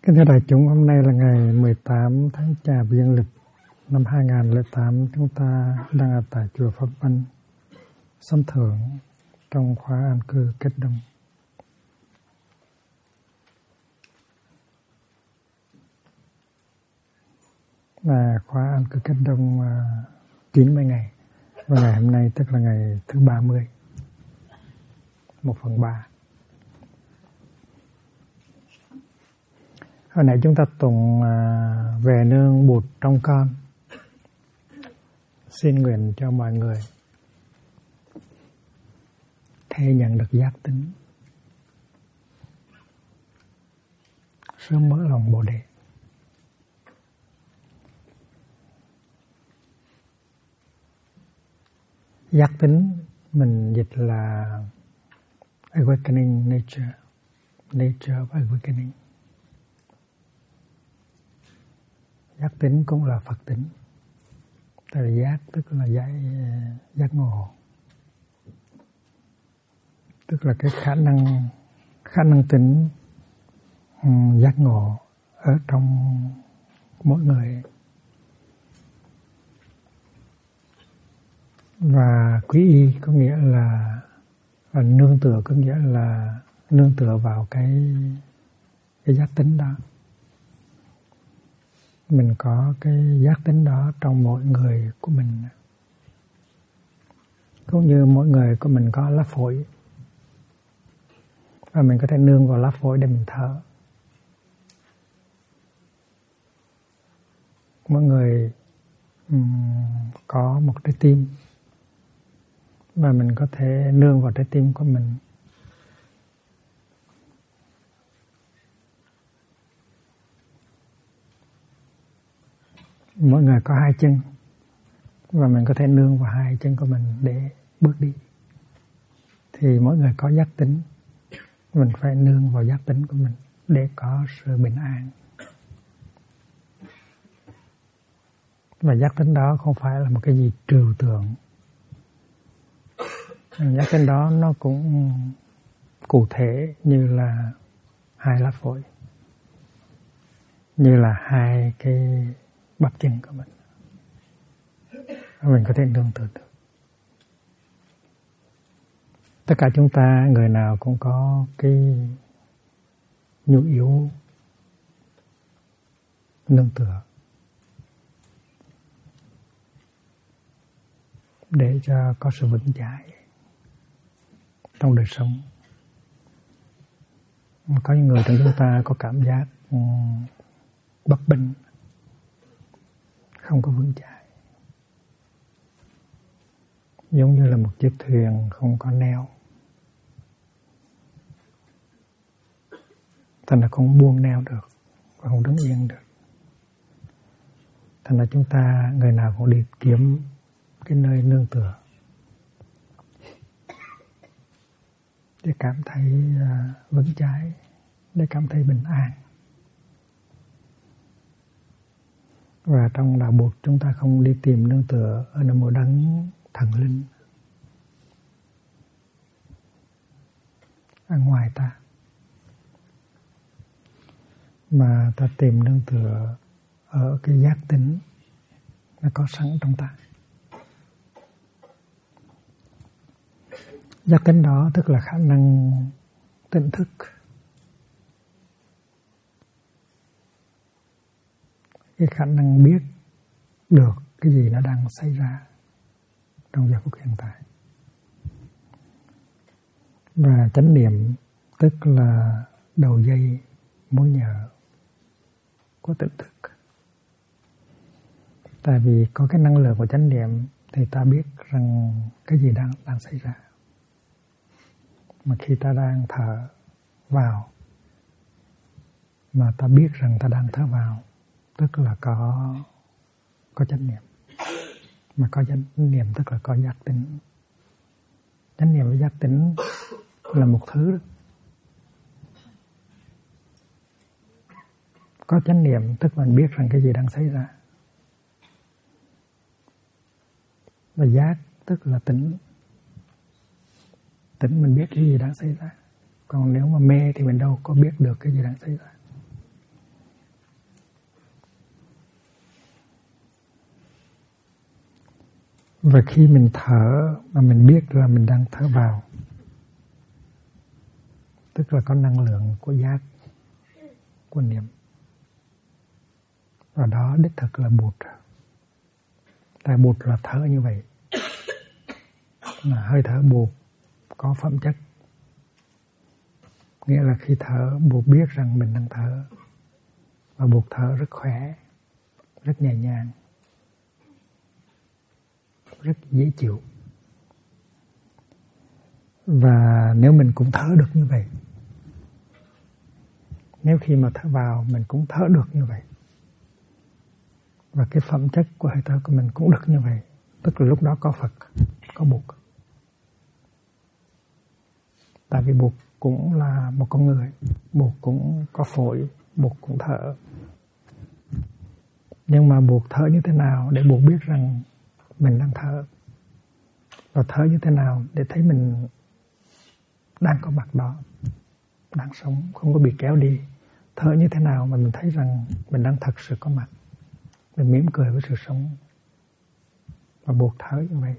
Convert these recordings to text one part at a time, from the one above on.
Kính thưa đại chúng, hôm nay là ngày 18 tháng Chạp dương lịch năm 2008. Chúng ta đang ở tại chùa Pháp Vân, Sâm Thượng, trong khóa an cư Kết Đông. Và khóa an cư Kết Đông 90 ngày. Và ngày hôm nay tức là ngày thứ 30, 1/3. Hồi nãy chúng ta tụng về nương Bụt trong con. Xin nguyện cho mọi người thay nhận được giác tính, sớm mở lòng Bồ Đề. Giác tính mình dịch là awakening nature, nature of awakening. Giác tính cũng là Phật tính. Tại vì giác tức là giác ngộ, tức là cái khả năng tính giác ngộ ở trong mỗi người. Và quý y có nghĩa là nương tựa, có nghĩa là nương tựa vào cái giác tính đó. Mình có cái giác tính đó trong mỗi người của mình. Cũng như mỗi người của mình có lá phổi, và mình có thể nương vào lá phổi để mình thở. Mỗi người có một trái tim, và mình có thể nương vào trái tim của mình. Mỗi người có 2 chân, và mình có thể nương vào 2 chân của mình để bước đi. Thì mỗi người có giác tính, mình phải nương vào giác tính của mình để có sự bình an. Và giác tính đó không phải là một cái gì trừu tượng. Giác tính đó nó cũng cụ thể như là 2 lá phổi, như là 2 cái bắp chân của mình. Mình có thể nương tựa được. Tất cả chúng ta, người nào cũng có cái nhu yếu nương tựa để cho có sự vững chãi trong đời sống. Có những người trong chúng ta có cảm giác bất bình, không có vững chãi, giống như là một chiếc thuyền không có neo, thành ra không buông neo được và không đứng yên được. Thành ra chúng ta, người nào cũng đi kiếm cái nơi nương tựa để cảm thấy vững chãi, để cảm thấy bình an. Và trong đạo Bụt, chúng ta không đi tìm nương tựa ở một đấng thần linh ở ngoài ta, mà ta tìm nương tựa ở cái giác tính nó có sẵn trong ta. Giác tính đó tức là khả năng tỉnh thức, cái khả năng biết được cái gì nó đang xảy ra trong giờ phút hiện tại. Và chánh niệm tức là đầu dây mối nhợ của tỉnh thức. Tại vì có cái năng lượng của chánh niệm thì ta biết rằng cái gì đang xảy ra. Mà khi ta đang thở vào mà ta biết rằng ta đang thở vào, tức là có chánh niệm. Mà có chánh niệm tức là có giác tính. Chánh niệm với giác tính là một thứ đó. Có chánh niệm tức mình biết rằng cái gì đang xảy ra. Và giác tức là tỉnh. Tỉnh mình biết cái gì đang xảy ra. Còn nếu mà mê thì mình đâu có biết được cái gì đang xảy ra. Và khi mình thở mà mình biết là mình đang thở vào, tức là có năng lượng của giác, của niệm. Và đó đích thực là Bụt. Tại Bụt là thở như vậy. Là hơi thở Bụt có phẩm chất. Nghĩa là khi thở, Bụt biết rằng mình đang thở. Và Bụt thở rất khỏe, rất nhẹ nhàng, rất dễ chịu. Và nếu mình cũng thở được như vậy, nếu khi mà thở vào mình cũng thở được như vậy, và cái phẩm chất của hơi thở của mình cũng được như vậy, tức là lúc đó có Phật, có Bụt. Tại vì Bụt cũng là một con người, Bụt cũng có phổi, Bụt cũng thở. Nhưng mà Bụt thở như thế nào để Bụt biết rằng mình đang thở? Và thở như thế nào để thấy mình đang có mặt đó, đang sống, không có bị kéo đi? Thở như thế nào mà mình thấy rằng mình đang thật sự có mặt, mình mỉm cười với sự sống? Và Bụt thở như vậy.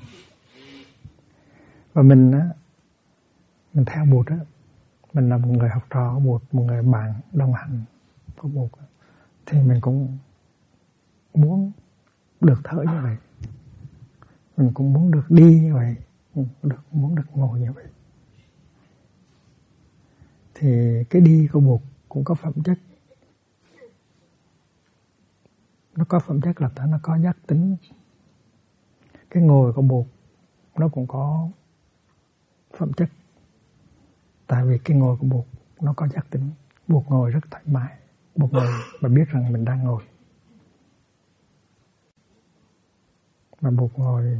Và mình theo Bụt á, mình là một người học trò của Bụt, một người bạn đồng hành của Bụt, thì mình cũng muốn được thở như vậy, mình cũng muốn được đi như vậy, muốn được ngồi như vậy. Thì cái đi của Bụt cũng có phẩm chất. Nó có phẩm chất là nó có giác tính. Cái ngồi của Bụt nó cũng có phẩm chất. Tại vì cái ngồi của Bụt nó có giác tính. Bụt ngồi rất thoải mái. Bụt ngồi và biết rằng mình đang ngồi. Và Bụt ngồi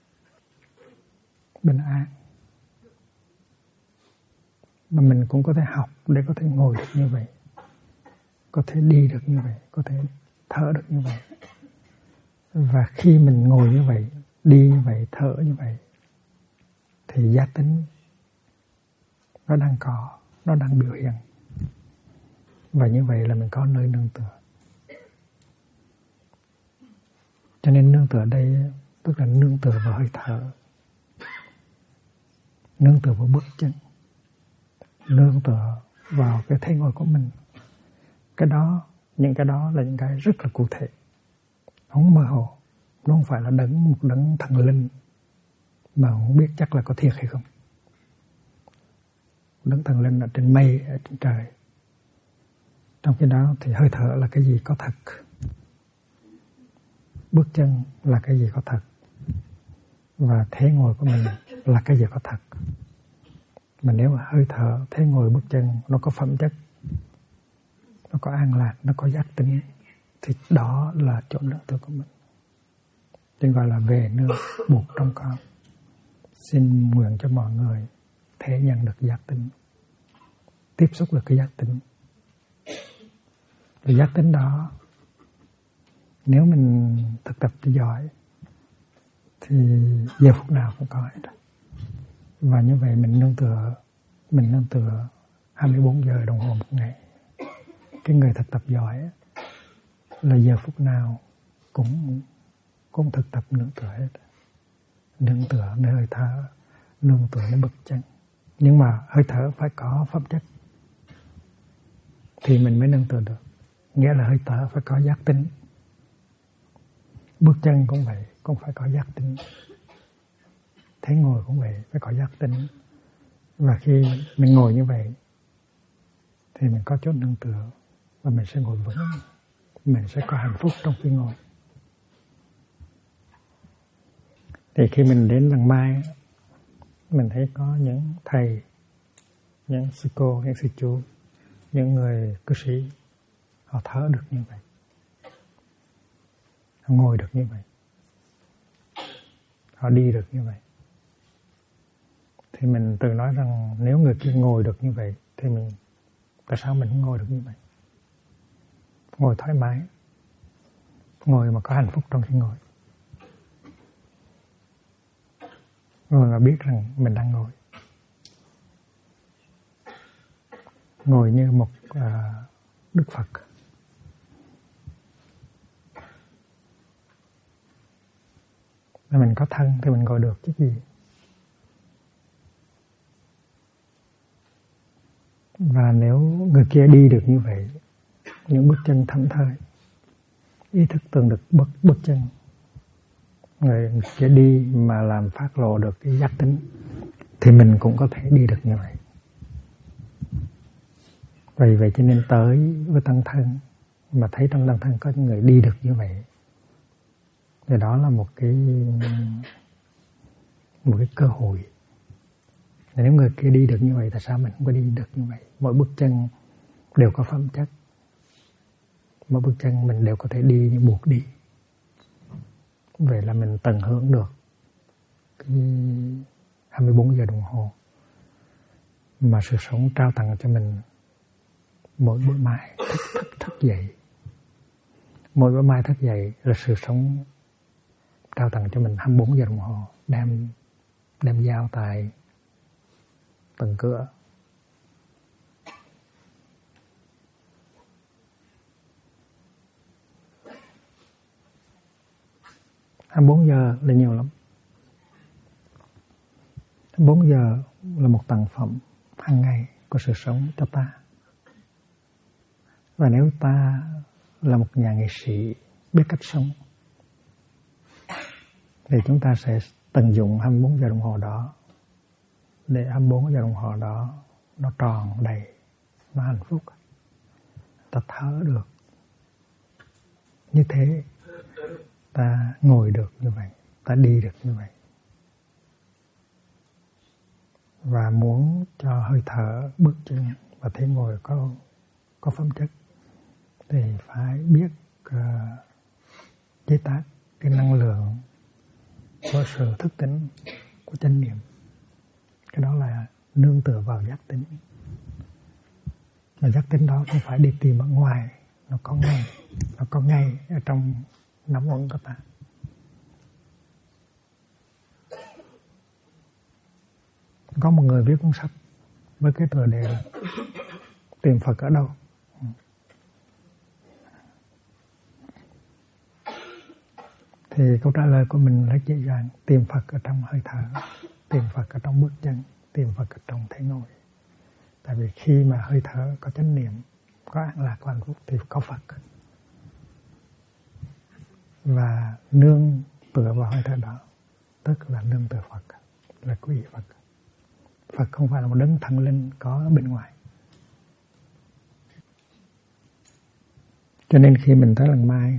bình an. Mà mình cũng có thể học để có thể ngồi được như vậy, có thể đi được như vậy, có thể thở được như vậy. Và khi mình ngồi như vậy, đi như vậy, thở như vậy, thì giác tính nó đang có, nó đang biểu hiện. Và như vậy là mình có nơi nương tựa. Cho nên nương tựa ở đây tức là nương tựa vào hơi thở, nương tựa vào bước chân, nương tựa vào cái thế ngồi của mình. Cái đó, những cái đó là những cái rất là cụ thể, không mơ hồ. Nó không phải là một đấng thần linh mà không biết chắc là có thiệt hay không. Đấng thần linh ở trên mây, ở trên trời. Trong khi đó thì hơi thở là cái gì có thật, bước chân là cái gì có thật, và thế ngồi của mình là cái gì có thật. Mà nếu mà hơi thở, thế ngồi, bước chân nó có phẩm chất, nó có an lạc, nó có giác tính, thì đó là chỗ nương tựa của mình. Nên gọi là về nương Bụt trong con. Xin nguyện cho mọi người thể nhận được giác tính, tiếp xúc được cái giác tính. Và giác tính đó, nếu mình thực tập cho giỏi thì giờ phút nào cũng có hết. Và như vậy mình nương tựa 24 giờ đồng hồ một ngày. Cái người thực tập giỏi là giờ phút nào cũng thực tập nương tựa hết. Nương tựa nơi hơi thở, nương tựa nơi bước chân. Nhưng mà hơi thở phải có pháp chất thì mình mới nương tựa được. Nghĩa là hơi thở phải có giác tính. Bước chân cũng vậy, cũng phải có giác tính. Thế ngồi cũng vậy, phải có giác tính. Và khi mình ngồi như vậy thì mình có chỗ nương tựa và mình sẽ ngồi vững. Mình sẽ có hạnh phúc trong khi ngồi. Thì khi mình đến làng Mai, mình thấy có những thầy, những sư cô, những sư chú, những người cư sĩ, họ thở được như vậy, họ ngồi được như vậy, họ đi được như vậy. Thì mình tự nói rằng nếu người kia ngồi được như vậy thì mình, tại sao mình không ngồi được như vậy? Ngồi thoải mái, ngồi mà có hạnh phúc trong khi ngồi, ngồi mà biết rằng mình đang ngồi, ngồi như một Đức Phật. Mình có thân thì mình gọi được chứ gì. Và nếu người kia đi được như vậy, những bước chân thảnh thơi, ý thức từng được bước chân, người kia đi mà làm phát lộ được cái giác tính, thì mình cũng có thể đi được như vậy. Vì vậy cho nên tới với tăng thân, mà thấy trong tăng thân có những người đi được như vậy, thì đó là một cái cơ hội. Nếu người kia đi được như vậy, tại sao mình không có đi được như vậy? Mỗi bước chân đều có phẩm chất, mỗi bước chân mình đều có thể đi như buộc đi. Vậy là mình tận hưởng được cái 24 giờ đồng hồ mà sự sống trao tặng cho mình mỗi bữa mai thức dậy. Mỗi bữa mai thức dậy là sự sống trao tặng cho mình 24 giờ đồng hồ, đem giao tại tầng cửa. Hai 24 giờ là nhiều lắm. 24 giờ là một tặng phẩm hàng ngày của sự sống cho ta. Và nếu ta là một nhà nghệ sĩ biết cách sống, thì chúng ta sẽ tận dụng 24 giờ đồng hồ đó, để 24 giờ đồng hồ đó nó tròn đầy, nó hạnh phúc. Ta thở được như thế, ta ngồi được như vậy, ta đi được như vậy. Và muốn cho hơi thở, bước chân và thế ngồi có phẩm chất, thì phải biết chế tác cái năng lượng của sự thức tỉnh, của chánh niệm. Cái đó là nương tựa vào giác tính. Mà giác tính đó không phải đi tìm ở ngoài, nó có ngay ở trong nắm ẩn của ta. Có một người viết cuốn sách với cái tựa đề là Tìm Phật ở đâu. Thì câu trả lời của mình rất dễ dàng: tìm Phật ở trong hơi thở, tìm Phật ở trong bước chân, tìm Phật ở trong thế ngồi. Tại vì khi mà hơi thở có chánh niệm, có an lạc và hạnh phúc thì có Phật. Và nương tựa vào hơi thở đó, tức là nương tựa Phật, là quý vị Phật. Phật không phải là một đấng thần linh có ở bên ngoài. Cho nên khi mình tới lần mai,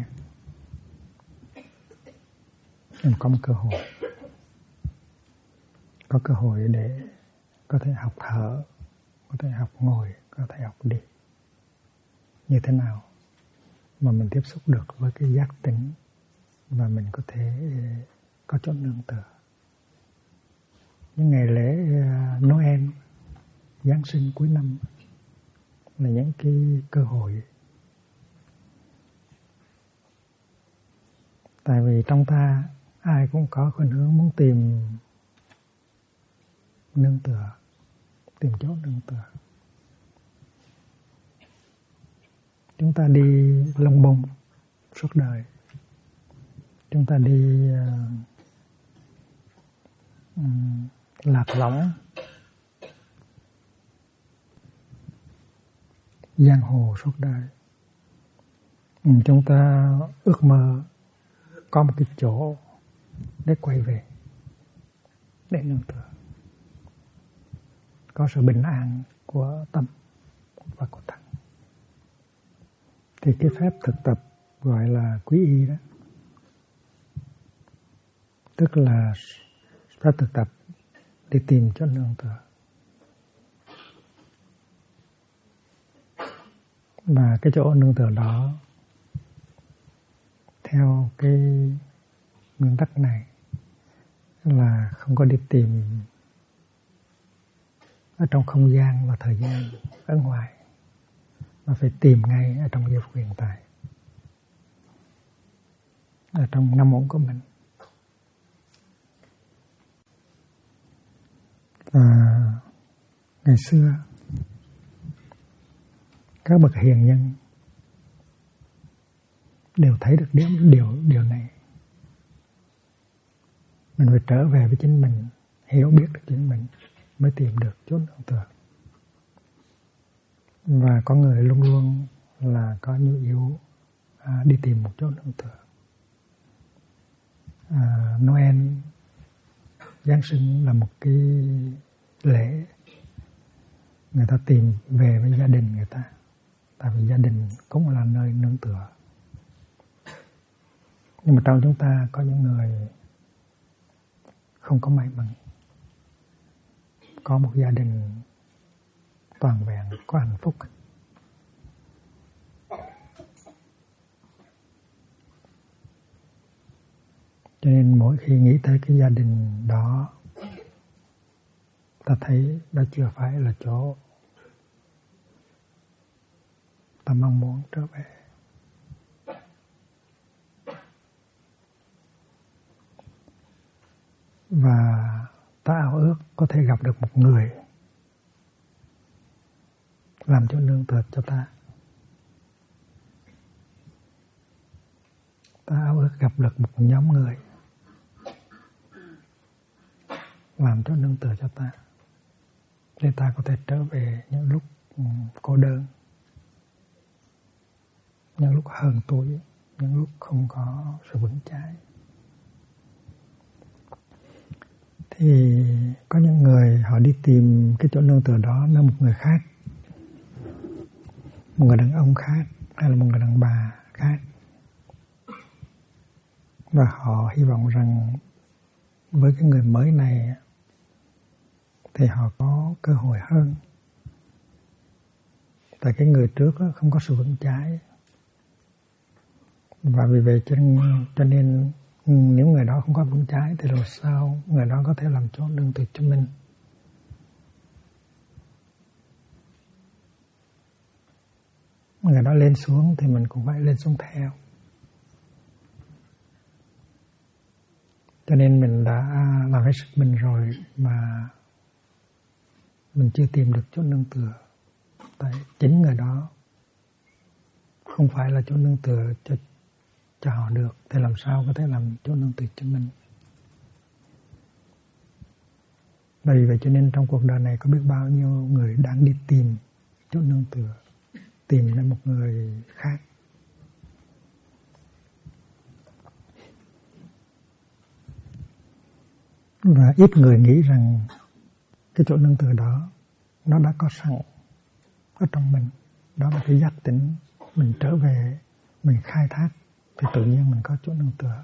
mình có một cơ hội. Có cơ hội để có thể học thở, có thể học ngồi, có thể học đi. Như thế nào mà mình tiếp xúc được với cái giác tỉnh và mình có thể có chỗ nương tựa. Những ngày lễ Noel, Giáng sinh cuối năm là những cái cơ hội. Tại vì trong ta ai cũng có khuynh hướng muốn tìm nương tựa, tìm chỗ nương tựa. Chúng ta đi lông bông suốt đời. Chúng ta đi lạc lõng giang hồ suốt đời. Chúng ta ước mơ có một cái chỗ để quay về, để nương tựa, có sự bình an của tâm và của thân. Thì cái phép thực tập gọi là quý y đó, tức là phép thực tập để tìm cho nương tựa. Và cái chỗ nương tựa đó, theo cái nguyên tắc này, là không có đi tìm ở trong không gian và thời gian ở ngoài, mà phải tìm ngay ở trong giây phút hiện tại, ở trong năm ổn của mình. Và ngày xưa các bậc hiền nhân đều thấy được điều này. Mình phải trở về với chính mình, hiểu biết được chính mình mới tìm được chốn nương tựa. Và có người luôn luôn là có nhu yếu đi tìm một chỗ nương tựa. Noel, Giáng sinh là một cái lễ người ta tìm về với gia đình người ta, tại vì gia đình cũng là nơi nương tựa. Nhưng mà trong chúng ta có những người không có may mắn, có một gia đình toàn vẹn, có hạnh phúc. Cho nên mỗi khi nghĩ tới cái gia đình đó, ta thấy đó chưa phải là chỗ ta mong muốn trở về. Và ta ao ước có thể gặp được một người làm chỗ nương tựa cho ta. Ta ao ước gặp được một nhóm người làm chỗ nương tựa cho ta, để ta có thể trở về những lúc cô đơn, những lúc hờn tuổi, những lúc không có sự vững chãi. Thì có những người họ đi tìm cái chỗ nương tựa đó nơi một người khác, một người đàn ông khác hay là một người đàn bà khác, và họ hy vọng rằng với cái người mới này thì họ có cơ hội hơn. Tại cái người trước không có sự vững chãi, và vì vậy cho nên nếu người đó không có vững chãi thì rồi sao người đó có thể làm chỗ nương tựa cho mình. Người đó lên xuống thì mình cũng phải lên xuống theo. Cho nên mình đã làm hết sức mình rồi mà mình chưa tìm được chỗ nương tựa. Tại chính người đó không phải là chỗ nương tựa cho họ được, thì làm sao có thể làm chỗ nương tựa cho mình. Bởi vậy cho nên trong cuộc đời này có biết bao nhiêu người đang đi tìm chỗ nương tựa, tìm ra một người khác. Và ít người nghĩ rằng cái chỗ nương tựa đó nó đã có sẵn ở trong mình. Đó là cái giác tỉnh. Mình trở về, mình khai thác thì tự nhiên mình có chỗ nương tựa.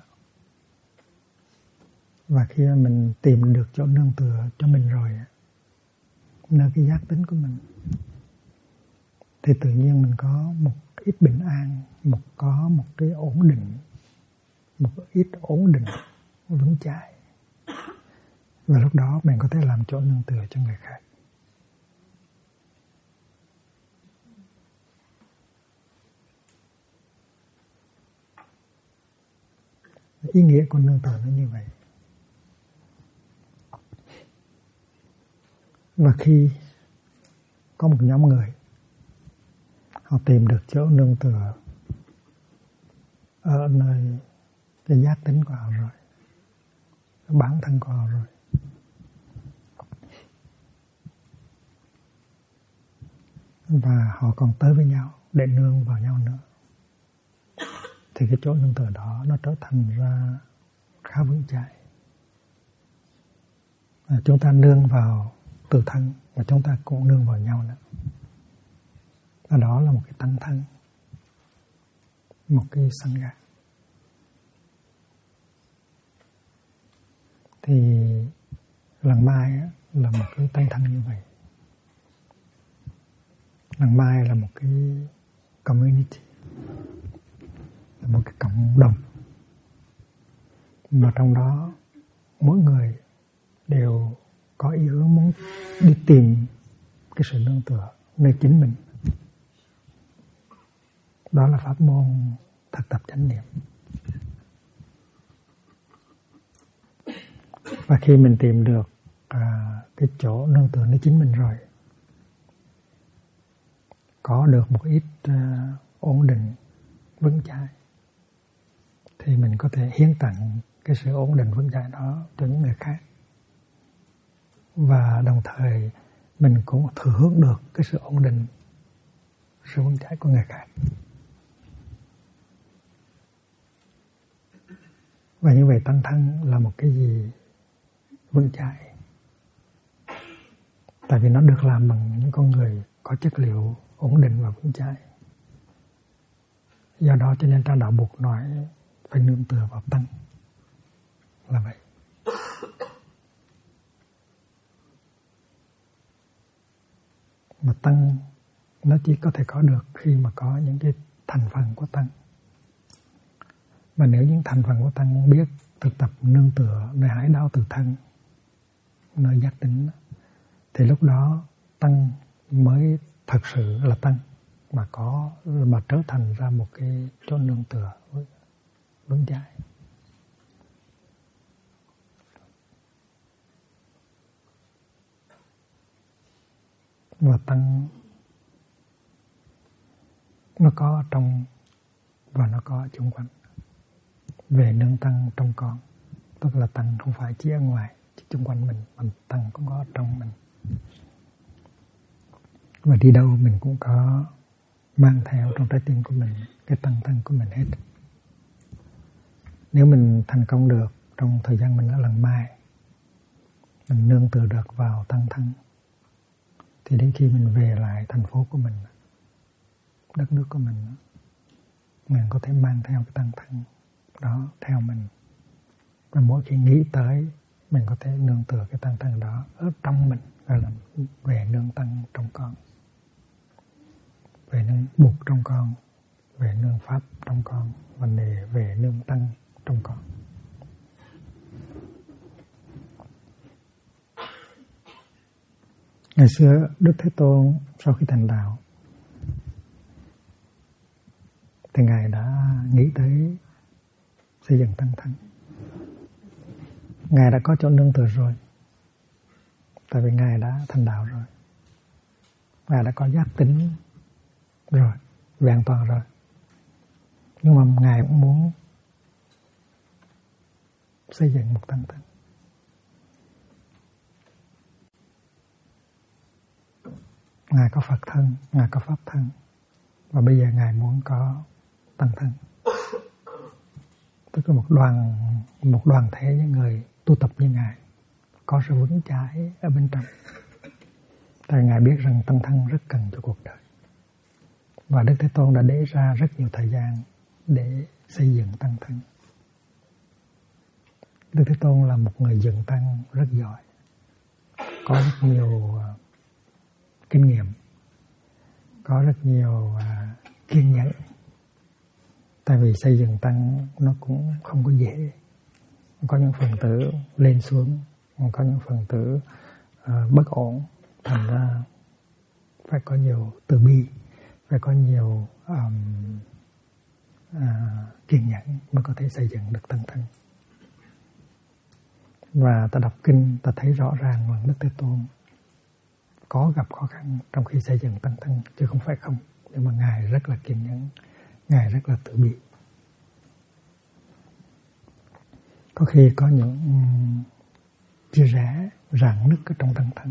Và khi mình tìm được chỗ nương tựa cho mình rồi, nơi cái giác tỉnh của mình, thì tự nhiên mình có một ít bình an, có một cái ổn định, một ít ổn định vững chãi. Và lúc đó mình có thể làm chỗ nương tựa cho người khác. Ý nghĩa của nương tựa nó như vậy. Và khi có một nhóm người họ tìm được chỗ nương tựa ở nơi cái giác tính của họ rồi, bản thân của họ rồi, và họ còn tới với nhau để nương vào nhau nữa, thì cái chỗ nương tựa đó nó trở thành ra khá vững chãi. Chúng ta nương vào tự thân và chúng ta cũng nương vào nhau nữa. Và đó là một cái tăng thân, một cái sangha. Thì lần mai là một cái tăng thân như vậy. Lần mai là một cái community, là một cái cộng đồng, mà trong đó mỗi người đều có ý hướng muốn đi tìm cái sự nương tựa nơi chính mình. Đó là pháp môn thực tập chánh niệm. Và khi mình tìm được cái chỗ nương tựa nơi chính mình rồi, có được một ít ổn định vững chãi, thì mình có thể hiến tặng cái sự ổn định vững chãi đó cho những người khác, và đồng thời mình cũng thừa hưởng được cái sự ổn định, sự vững chãi của người khác. Và như vậy tăng thân là một cái gì vững chãi, tại vì nó được làm bằng những con người có chất liệu ổn định và vững chãi. Do đó cho nên trong đạo Bụt nói phải nương tựa vào tăng là vậy. Mà tăng nó chỉ có thể có được khi mà có những cái thành phần của tăng. Mà nếu những thành phần của tăng biết thực tập nương tựa nơi hải đáo từ thân, nơi giác tỉnh, thì lúc đó tăng mới thật sự là tăng, mà trở thành ra một cái chỗ nương tựa vững chãi. Và tăng nó có trong và nó có xung quanh. Về nương tăng trong con, tức là tăng không phải chỉ ở ngoài, chỉ xung quanh mình, mà tăng cũng có trong mình. Và đi đâu mình cũng có mang theo trong trái tim của mình cái tăng thân của mình hết. Nếu mình thành công được trong thời gian mình ở lần mai, mình nương tựa được vào tăng thân, thì đến khi mình về lại thành phố của mình, đất nước của mình có thể mang theo cái tăng thân đó theo mình. Và mỗi khi nghĩ tới, mình có thể nương tựa cái tăng thân đó ở trong mình, gọi là về nương tăng trong con, về nương Bụt trong con, về nương Pháp trong con, và về nương tăng trong con. Ngày xưa Đức Thế Tôn sau khi thành đạo thì Ngài đã nghĩ tới xây dựng tăng thân. Ngài đã có chỗ nương tựa rồi, tại vì Ngài đã thành đạo rồi, Ngài đã có giác tỉnh rồi, vẹn toàn rồi. Nhưng mà Ngài cũng muốn xây dựng một tăng thân. Ngài có Phật thân, Ngài có Pháp thân, và bây giờ Ngài muốn có tăng thân, tức là một đoàn thể những người tu tập như Ngài, có sự vững chãi ở bên trong. Tại Ngài biết rằng tăng thân rất cần cho cuộc đời, và Đức Thế Tôn đã để ra rất nhiều thời gian để xây dựng tăng thân. Đức Thế Tôn là một người dựng tăng rất giỏi, có rất nhiều kinh nghiệm, có rất nhiều kiên nhẫn. Tại vì xây dựng tăng nó cũng không có dễ. Có những phần tử lên xuống, có những phần tử bất ổn. Thành ra phải có nhiều từ bi, phải có nhiều kiên nhẫn mới có thể xây dựng được tăng thân. Và ta đọc kinh, ta thấy rõ ràng là Đức Thế Tôn có gặp khó khăn trong khi xây dựng tăng thân, chứ không phải không. Nhưng mà Ngài rất là kiên nhẫn, Ngài rất là từ bi. Có khi có những chia rẽ, rạn nứt ở trong tăng thân.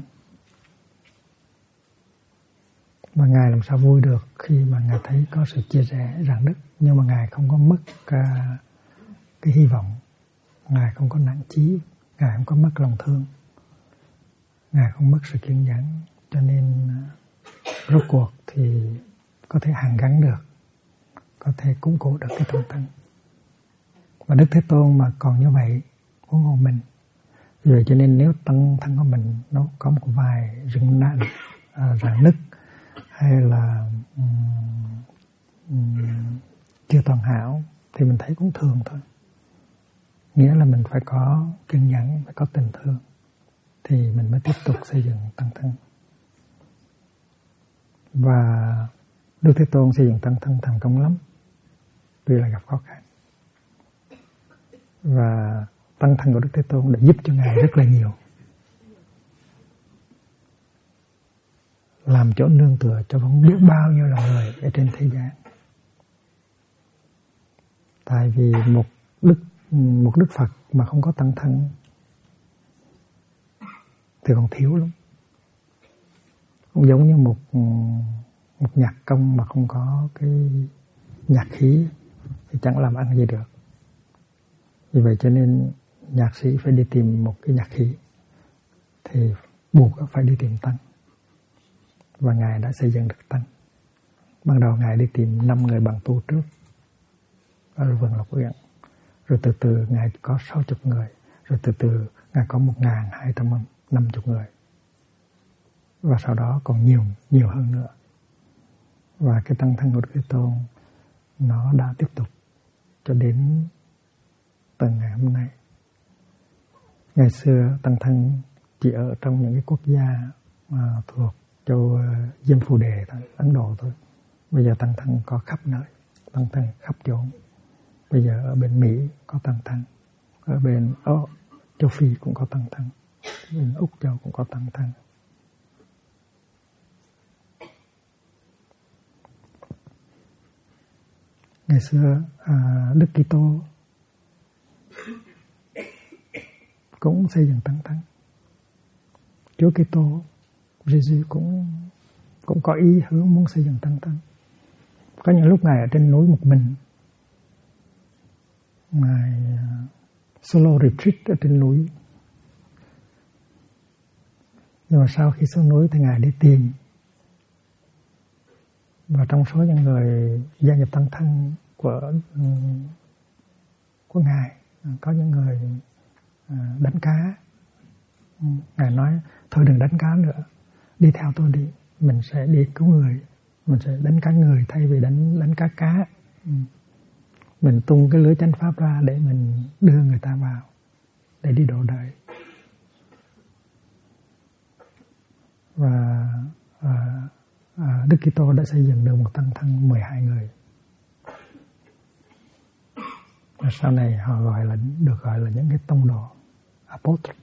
Mà Ngài làm sao vui được khi mà Ngài thấy có sự chia rẽ, rạn nứt, nhưng mà Ngài không có mất cái hy vọng, Ngài không có nản chí, Ngài không có mất lòng thương, Ngài không mất sự kiên nhẫn, cho nên rốt cuộc thì có thể hàn gắn được, có thể củng cố được cái tăng thân. Và Đức Thế Tôn mà còn như vậy, huống hồ mình. Vì vậy cho nên nếu tăng thân của mình nó có một vài rạn nứt, hay là chưa toàn hảo, thì mình thấy cũng thường thôi. Nghĩa là mình phải có kiên nhẫn, phải có tình thương, thì mình mới tiếp tục xây dựng tăng thân. Và Đức Thế Tôn xây dựng tăng thân thành công lắm, tuy là gặp khó khăn. Và tăng thân của Đức Thế Tôn đã giúp cho Ngài rất là nhiều, làm chỗ nương tựa cho không biết bao nhiêu là người ở trên thế gian. Tại vì một Đức Phật mà không có tăng thân thì còn thiếu lắm. Cũng giống như một nhạc công mà không có cái nhạc khí thì chẳng làm ăn gì được. Vì vậy cho nên nhạc sĩ phải đi tìm một cái nhạc khí, thì buộc phải đi tìm tăng. Và Ngài đã xây dựng được tăng. Ban đầu Ngài đi tìm 5 người bằng tu trước ở Vườn Lộc Uyển, rồi từ từ Ngài có 60 người, rồi từ từ Ngài có 1.250 người, và sau đó còn nhiều hơn nữa. Và cái tăng thân của Đức Thế Tôn nó đã tiếp tục cho đến tận ngày hôm nay. Ngày xưa tăng thân chỉ ở trong những cái quốc gia thuộc châu Diêm Phù Đề thôi, Ấn Độ thôi. Bây giờ tăng thân có khắp nơi, tăng thân khắp chốn. Bây giờ ở bên Mỹ có tăng thân, ở bên châu Phi cũng có tăng thân, bên Úc Châu cũng có tăng thân. Ngày xưa Đức Kitô cũng xây dựng tăng thân. Chúa Kitô Giêsu cũng có ý hướng muốn xây dựng tăng thân. Có những lúc Ngài ở trên núi một mình, Ngài solo retreat ở trên núi. Nhưng mà sau khi xuống núi thì Ngài đi tìm. Và trong số những người gia nhập tăng thân của Ngài, có những người đánh cá. Ngài nói thôi đừng đánh cá nữa, đi theo tôi đi, mình sẽ đi cứu người, mình sẽ đánh cá người thay vì đánh cá. Mình tung cái lưới chánh pháp ra để mình đưa người ta vào để đi độ đời. Và Đức Kitô đã xây dựng được một tăng thân 12 người. Và sau này họ được gọi là những cái tông đồ Apostle.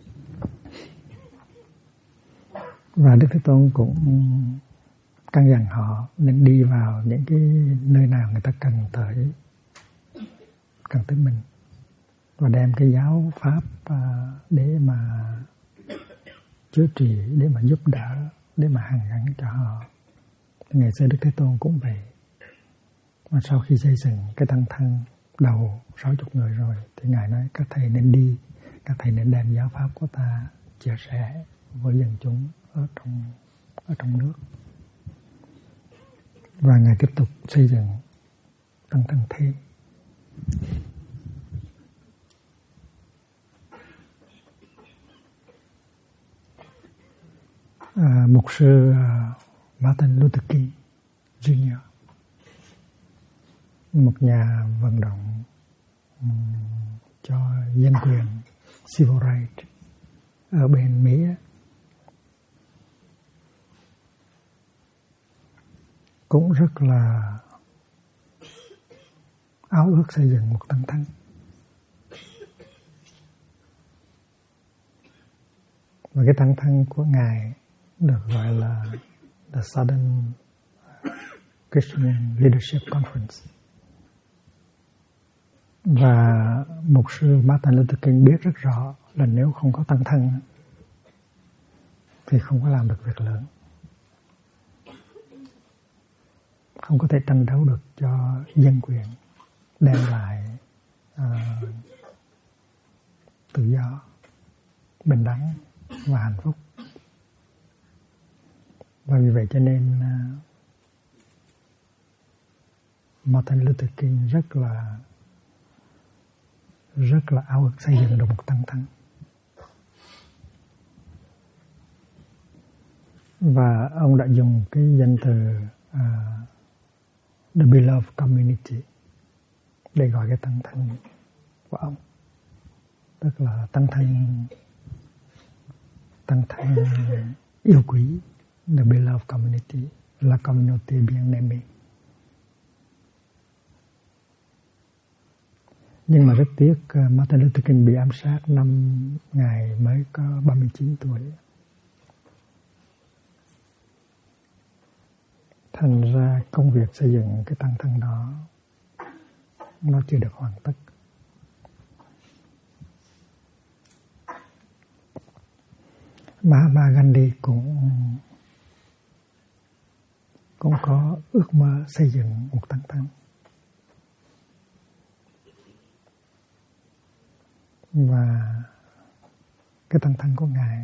Và Đức Thế Tôn cũng căn dặn họ nên đi vào những cái nơi nào người ta cần tới mình, và đem cái giáo pháp để mà chữa trị, để mà giúp đỡ, để mà hàn gắn cho họ. Ngày xưa Đức Thế Tôn cũng vậy. Mà sau khi xây dựng cái tăng thân đầu 60 người rồi thì Ngài nói các thầy nên đi, các thầy nên đem giáo pháp của ta chia sẻ với dân chúng ở trong nước. Và Ngài tiếp tục xây dựng tăng thân thêm. Mục sư Martin Luther King Jr., một nhà vận động cho dân quyền civil rights ở bên Mỹ, cũng rất là ao ước xây dựng một tăng thân. Và cái tăng thân của Ngài được gọi là The Southern Christian Leadership Conference. Và mục sư Martin Luther King biết rất rõ là nếu không có tăng thân thì không có làm được việc lớn, không có thể tranh đấu được cho dân quyền, đem lại tự do, bình đẳng và hạnh phúc. Và vì vậy cho nên Martin Luther King rất là ao ước xây dựng được một tăng thân. Và ông đã dùng cái danh từ The Beloved Community để gọi cái tăng thân của ông. Tức là tăng thân yêu quý, The Beloved Community, La Communauté Bien-Aimée. Nhưng mà rất tiếc Martin Luther King bị ám sát năm Ngài mới có 39 tuổi. Thành ra công việc xây dựng cái tăng thân đó nó chưa được hoàn tất. Mahatma Gandhi cũng có ước mơ xây dựng một tăng thân. Và cái tăng thân của Ngài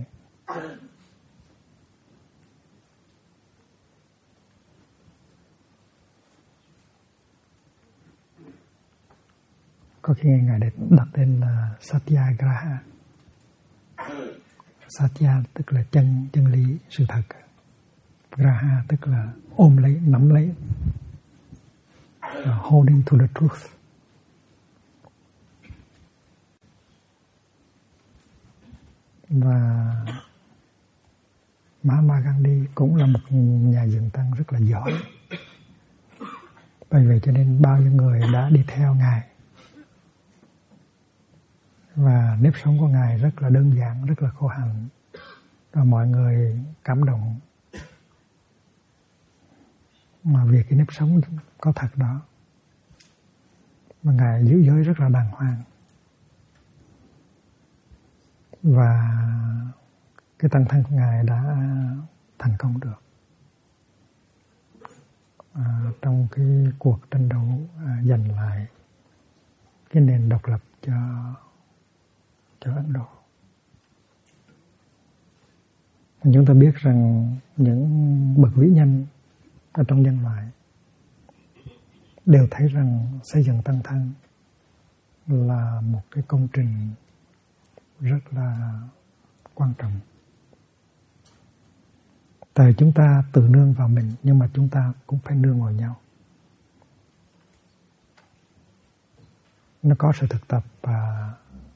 có khi Ngài đặt tên là Satyagraha. Satya tức là chân lý, sự thật. Graha tức là ôm lấy, nắm lấy, holding to the truth. Và Mahatma Gandhi cũng là một nhà dựng tăng rất là giỏi. Bởi vậy cho nên bao nhiêu người đã đi theo Ngài. Và nếp sống của Ngài rất là đơn giản, rất là khổ hạnh. Và mọi người cảm động. Mà vì cái nếp sống có thật đó. Mà Ngài giữ giới rất là đàng hoàng. Và cái tăng thân của Ngài đã thành công được. Trong cái cuộc tranh đấu giành lại cái nền độc lập cho Ấn Độ. Chúng ta biết rằng những bậc vĩ nhân ở trong nhân loại đều thấy rằng xây dựng tăng thân là một cái công trình rất là quan trọng. Tại chúng ta tự nương vào mình, nhưng mà chúng ta cũng phải nương vào nhau. Nó có sự thực tập và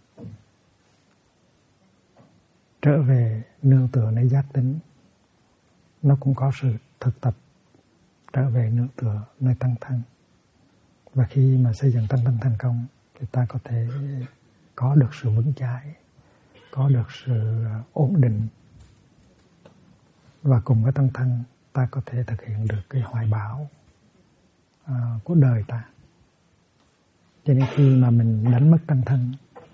trở về nương tựa nơi giác tính. Nó cũng có sự thực tập trở về nương tựa nơi tăng thân. Và khi mà xây dựng tăng thân thành công thì ta có thể có được sự vững chãi, có được sự ổn định. Và cùng với tăng thân ta có thể thực hiện được cái hoài bão của đời ta. Cho nên khi mà mình đánh mất tăng thân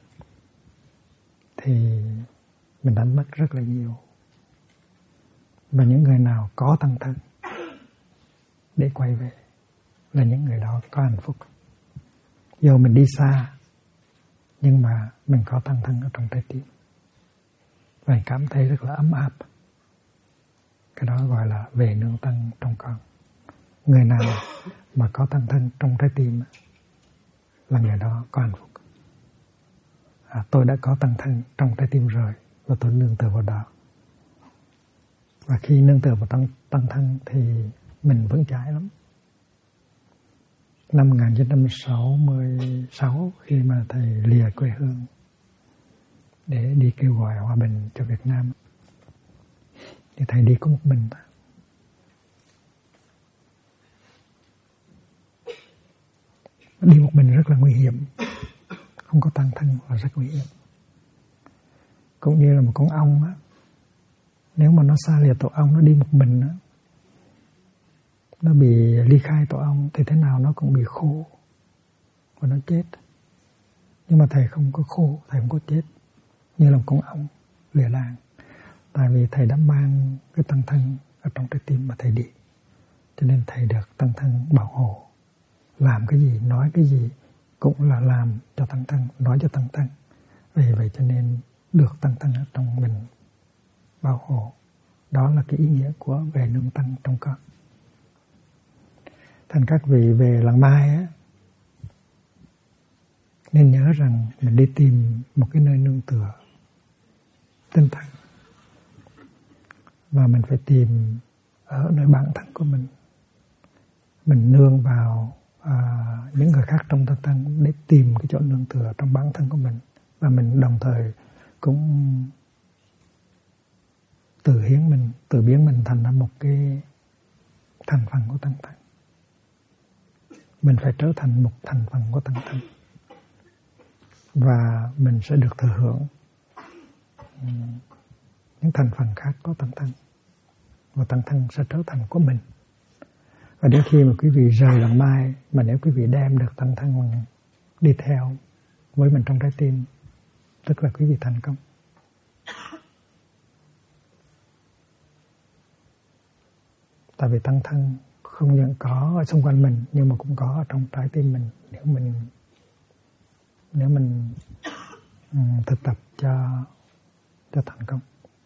thì mình đánh mất rất là nhiều. Và những người nào có tăng thân để quay về là những người đó có hạnh phúc. Dù mình đi xa nhưng mà mình có tăng thân ở trong trái tim và mình cảm thấy rất là ấm áp. Cái đó gọi là về nương tăng trong con. Người nào mà có tăng thân trong trái tim là người đó có hạnh phúc. Tôi đã có tăng thân trong trái tim rồi và tôi nương tựa vào đó. Và khi nương tựa vào tăng thân thì mình vững chãi lắm. Năm 1966 khi mà thầy lìa quê hương để đi kêu gọi hòa bình cho Việt Nam thì thầy đi có một mình thôi. Đi một mình rất là nguy hiểm. Không có tăng thân là rất nguy hiểm. Cũng như là một con ong á, nếu mà nó xa lìa tổ ong, nó đi một mình á, nó bị ly khai tổ ong thì thế nào nó cũng bị khô và nó chết. Nhưng mà thầy không có khô, thầy không có chết như là một con ong lìa làng. Tại vì thầy đã mang cái tăng thân ở trong trái tim mà thầy đi. Cho nên thầy được tăng thân bảo hộ. Làm cái gì, nói cái gì cũng là làm cho tăng thân, nói cho tăng thân. Vì vậy cho nên được tăng thân ở trong mình bảo hộ. Đó là cái ý nghĩa của về nương tăng trong con. Thành các vị về làng Mai á, nên nhớ rằng mình đi tìm một cái nơi nương tựa tinh thần. Và mình phải tìm ở nơi bản thân của mình. Mình nương vào những người khác trong tăng thân để tìm cái chỗ nương tựa trong bản thân của mình. Và mình đồng thời cũng tự biến mình thành ra một cái thành phần của tăng thân. Mình phải trở thành một thành phần của tăng thân. Và mình sẽ được thừa hưởng những thành phần khác của tăng thân. Và tăng thân sẽ trở thành của mình. Và đến khi mà quý vị rời làng Mai, mà nếu quý vị đem được tăng thân mình đi theo với mình trong trái tim, tức là quý vị thành công. Tại vì tăng thân không những có ở xung quanh mình nhưng mà cũng có ở trong trái tim mình, nếu mình thực tập cho thành công.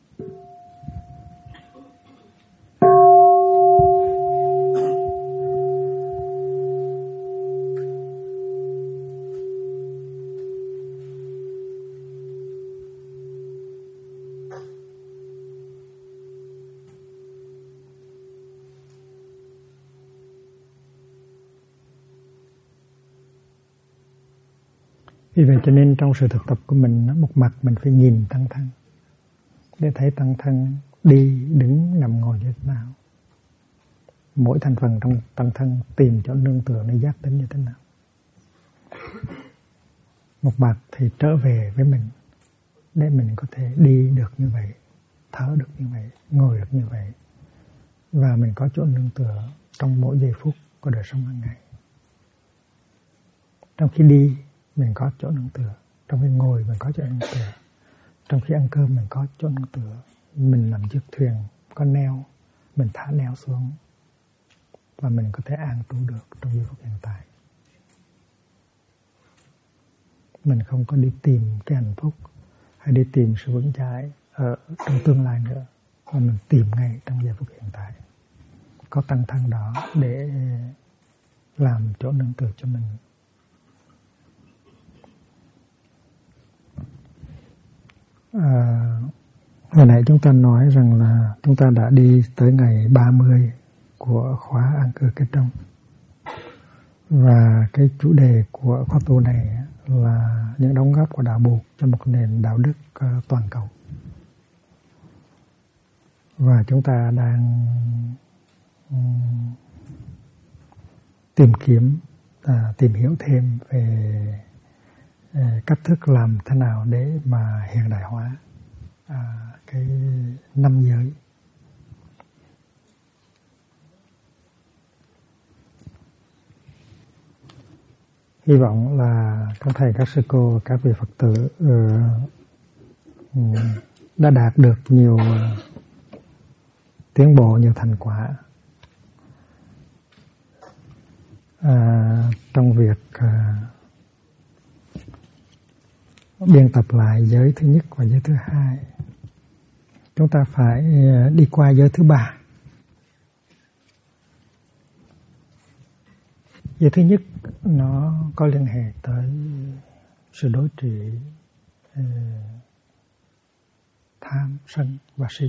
Vì vậy cho nên trong sự thực tập của mình, một mặt mình phải nhìn tăng thân để thấy tăng thân đi, đứng, nằm, ngồi như thế nào. Mỗi thành phần trong tăng thân tìm chỗ nương tựa nơi giác tính như thế nào. Một mặt thì trở về với mình để mình có thể đi được như vậy, thở được như vậy, ngồi được như vậy. Và mình có chỗ nương tựa trong mỗi giây phút của đời sống hàng ngày. Trong khi đi mình có chỗ nương tựa, trong khi ngồi mình có chỗ nương tựa, trong khi ăn cơm mình có chỗ nương tựa. Mình làm chiếc thuyền có neo, mình thả neo xuống và mình có thể an trú được trong giây phút hiện tại. Mình không có đi tìm cái hạnh phúc hay đi tìm sự vững chãi ở trong tương lai nữa, mà mình tìm ngay trong giây phút hiện tại. Có tăng thân đó để làm chỗ nương tựa cho mình. Hồi nãy chúng ta nói rằng là chúng ta đã đi tới ngày 30 của khóa An Cư Kết Trong. Và cái chủ đề của khóa tu này là những đóng góp của đạo Buddha cho một nền đạo đức toàn cầu. Và chúng ta đang tìm hiểu thêm về cách thức làm thế nào để mà hiện đại hóa cái năm giới. Hy vọng là các thầy, các sư cô, các vị Phật tử đã đạt được nhiều tiến bộ, nhiều thành quả trong việc biên tập lại giới thứ nhất và giới thứ hai. Chúng ta phải đi qua giới thứ ba. Giới thứ nhất nó có liên hệ tới sự đối trị tham, sân và si.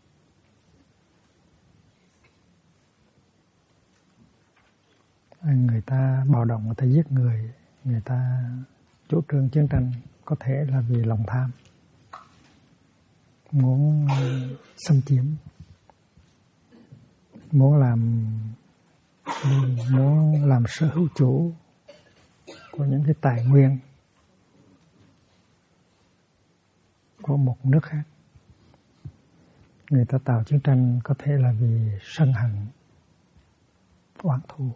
Người ta bạo động, người ta giết người, người ta chủ trương chiến tranh có thể là vì lòng tham, muốn xâm chiếm, muốn làm sở hữu chủ của những cái tài nguyên của một nước khác. Người ta tạo chiến tranh có thể là vì sân hận, oán thù.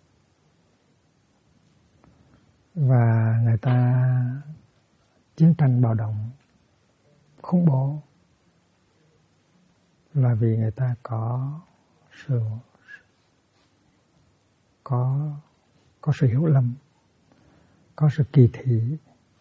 Và người ta chiến tranh bạo động, khủng bố là vì người ta có sự hiểu lầm, có sự kỳ thị,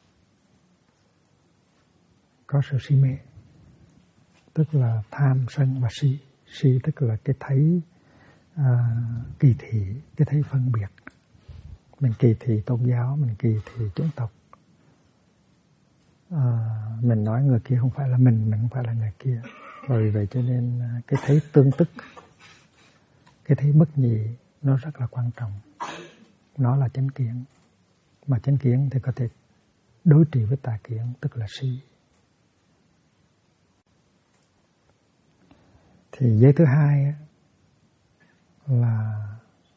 có sự si mê, tức là tham, sân và si. Si tức là cái thấy kỳ thị, cái thấy phân biệt. Mình kỳ thị tôn giáo, mình kỳ thị chủng tộc. Mình nói người kia không phải là mình không phải là người kia. Bởi vậy cho nên cái thấy tương tức, cái thấy bất nhị nó rất là quan trọng. Nó là chánh kiến. Mà chánh kiến thì có thể đối trị với tà kiến, tức là si. Thì giới thứ hai là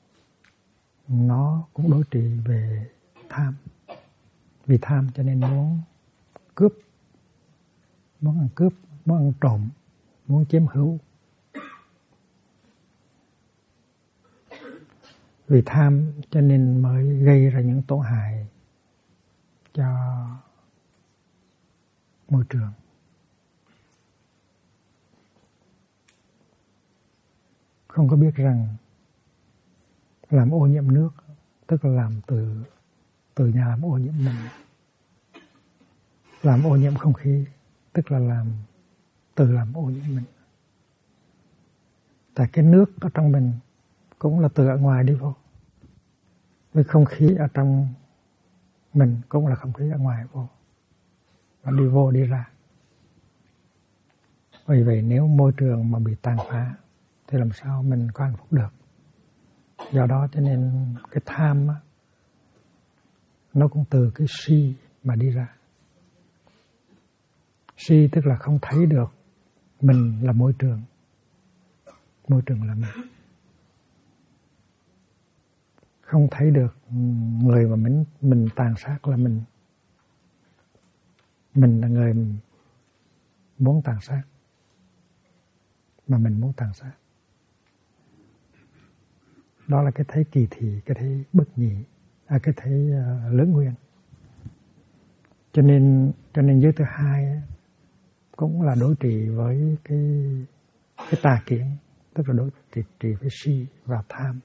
nó cũng đối trị về tham. Vì tham cho nên muốn cướp, muốn ăn cướp, muốn ăn trộm, muốn chiếm hữu. Vì tham cho nên mới gây ra những tổn hại cho môi trường. không có biết rằng làm ô nhiễm nước tức là làm từ nhà làm ô nhiễm mình. Làm ô nhiễm không khí tức là tự làm ô nhiễm mình. Tại cái nước ở trong mình cũng là từ ở ngoài đi vô. Với không khí ở trong mình cũng là không khí ở ngoài vô. Nó đi vô đi ra. Vì vậy nếu môi trường mà bị tàn phá thì làm sao mình có hạnh phúc được. Do đó cho nên cái tham á, nó cũng từ cái si mà đi ra. Si tức là không thấy được mình là môi trường. Môi trường là mình. Không thấy được người mà mình tàn sát là mình. Mình là người muốn tàn sát. Mà mình muốn tàn sát. Đó là cái thấy kỳ thị, cái thấy bất nhị, cái thấy lớn nguyên. Cho nên giới thứ hai cũng là đối trị với cái tà kiến, tức là đối trị với si và tham.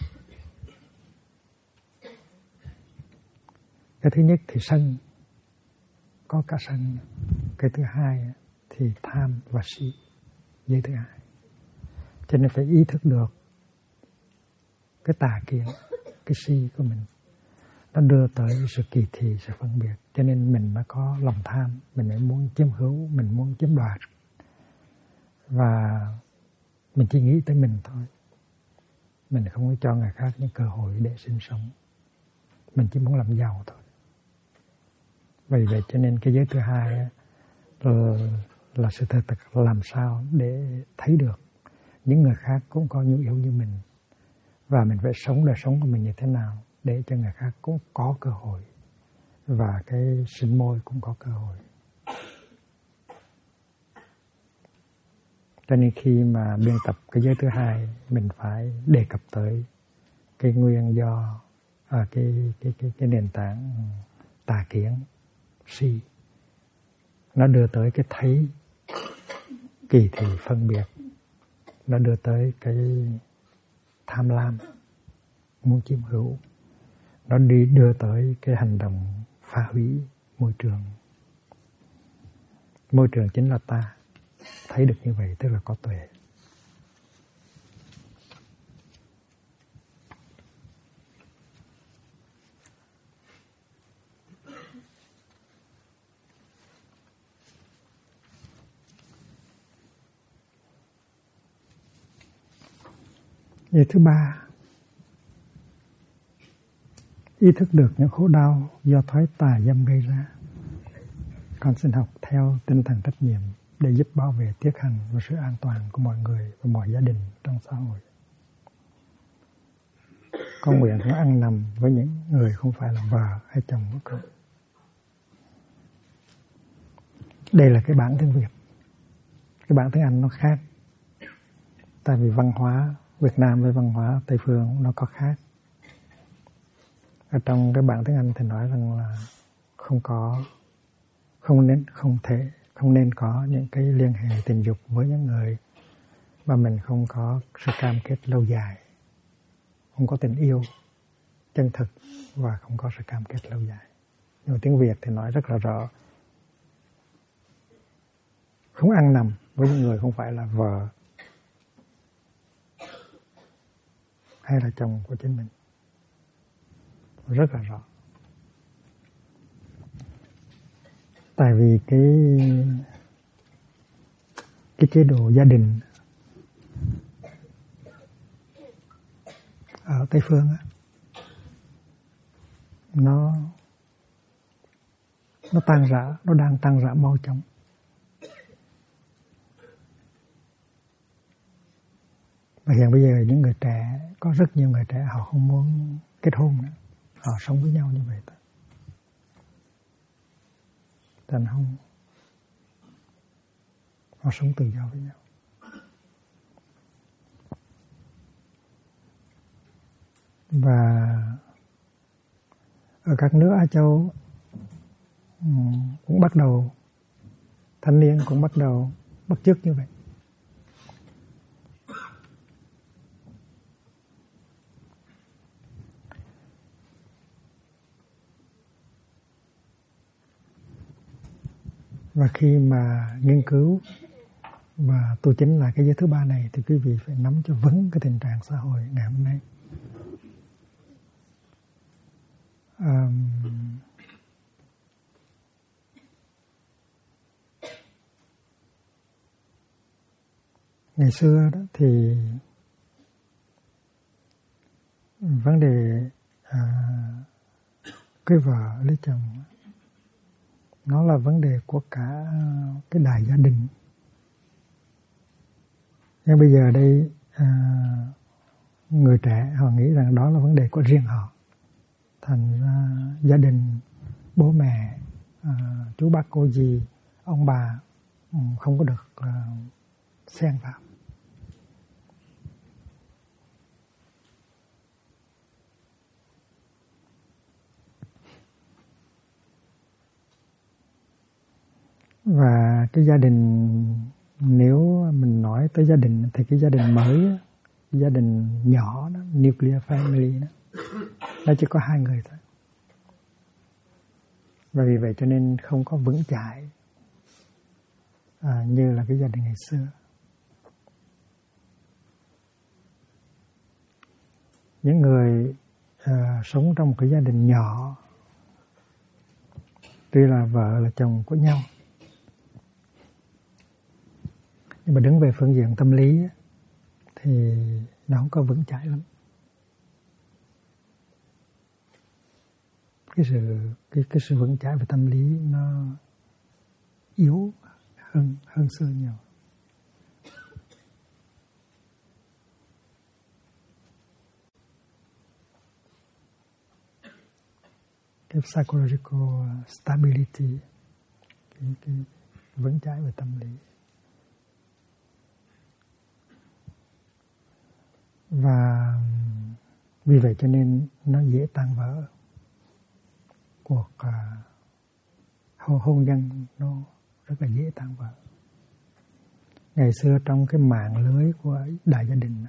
Cái thứ nhất thì sân, có cả sân. Cái thứ hai thì tham và si, giới thứ hai. Cho nên phải ý thức được cái tà kiến, cái si của mình. Nó đưa tới sự kỳ thị, sự phân biệt. Cho nên mình mới có lòng tham, mình mới muốn chiếm hữu, mình muốn chiếm đoạt. Và mình chỉ nghĩ tới mình thôi. Mình không có cho người khác những cơ hội để sinh sống. Mình chỉ muốn làm giàu thôi. Vì vậy cho nên cái giới thứ hai là sự thật làm sao để thấy được những người khác cũng có nhu yếu như mình. Và mình phải sống đời sống của mình như thế nào để cho người khác cũng có cơ hội. Và cái sinh môi cũng có cơ hội. Cho nên khi mà biên tập cái giới thứ hai, mình phải đề cập tới cái nguyên do, cái nền tảng tà kiến, si. Nó đưa tới cái thấy kỳ thị phân biệt. Nó đưa tới cái tham lam, muốn chiếm hữu. Nó đưa tới cái hành động phá hủy môi trường. Môi trường chính là ta. Thấy được như vậy tức là có tuệ. Điều thứ ba, ý thức được những khổ đau do thói tà dâm gây ra. Con xin học theo tinh thần trách nhiệm để giúp bảo vệ tiết hành và sự an toàn của mọi người và mọi gia đình trong xã hội. Con nguyện không ăn nằm với những người không phải là vợ hay chồng của con. Đây là cái bản tiếng Việt. Cái bản tiếng Anh nó khác. Tại vì văn hóa Việt Nam với văn hóa Tây Phương nó có khác. Ở trong cái bản tiếng Anh thì nói rằng là không nên có những cái liên hệ tình dục với những người mà mình không có sự cam kết lâu dài, không có tình yêu chân thực và không có sự cam kết lâu dài. Nhưng mà tiếng Việt thì nói rất là rõ, không ăn nằm với những người không phải là vợ hay là chồng của chính mình, rất là rõ. Tại vì cái chế độ gia đình ở Tây Phương á, nó tan rã, nó đang tan rã mau chóng. Và hiện bây giờ những người trẻ, có rất nhiều người trẻ họ không muốn kết hôn nữa, họ sống với nhau như vậy thôi. Thành không, họ sống tự do với nhau. Và ở các nước Á Châu cũng bắt đầu, thanh niên cũng bắt đầu bắt chước như vậy. Và khi mà nghiên cứu và tu chính là cái giới thứ ba này thì quý vị phải nắm cho vững cái tình trạng xã hội ngày hôm nay. Ngày xưa đó thì vấn đề cưới vợ lấy chồng nó là vấn đề của cả cái đại gia đình. Nhưng bây giờ đây người trẻ họ nghĩ rằng đó là vấn đề của riêng họ. Thành ra gia đình, bố mẹ, chú bác cô dì, ông bà không có được xen vào. Và cái gia đình, nếu mình nói tới gia đình thì cái gia đình mới, gia đình nhỏ đó, nuclear family đó, nó chỉ có 2 người thôi. Và vì vậy cho nên không có vững chãi như là cái gia đình ngày xưa. Những người sống trong một cái gia đình nhỏ, tuy là vợ là chồng của nhau, nhưng mà đứng về phương diện tâm lý thì nó không có vững chãi lắm. Cái sự vững chãi về tâm lý nó yếu hơn xưa nhiều. Cái psychological stability, cái vững chãi về tâm lý. Và vì vậy cho nên nó dễ tan vỡ. Cuộc hôn nhân nó rất là dễ tan vỡ. Ngày xưa trong cái mạng lưới của đại gia đình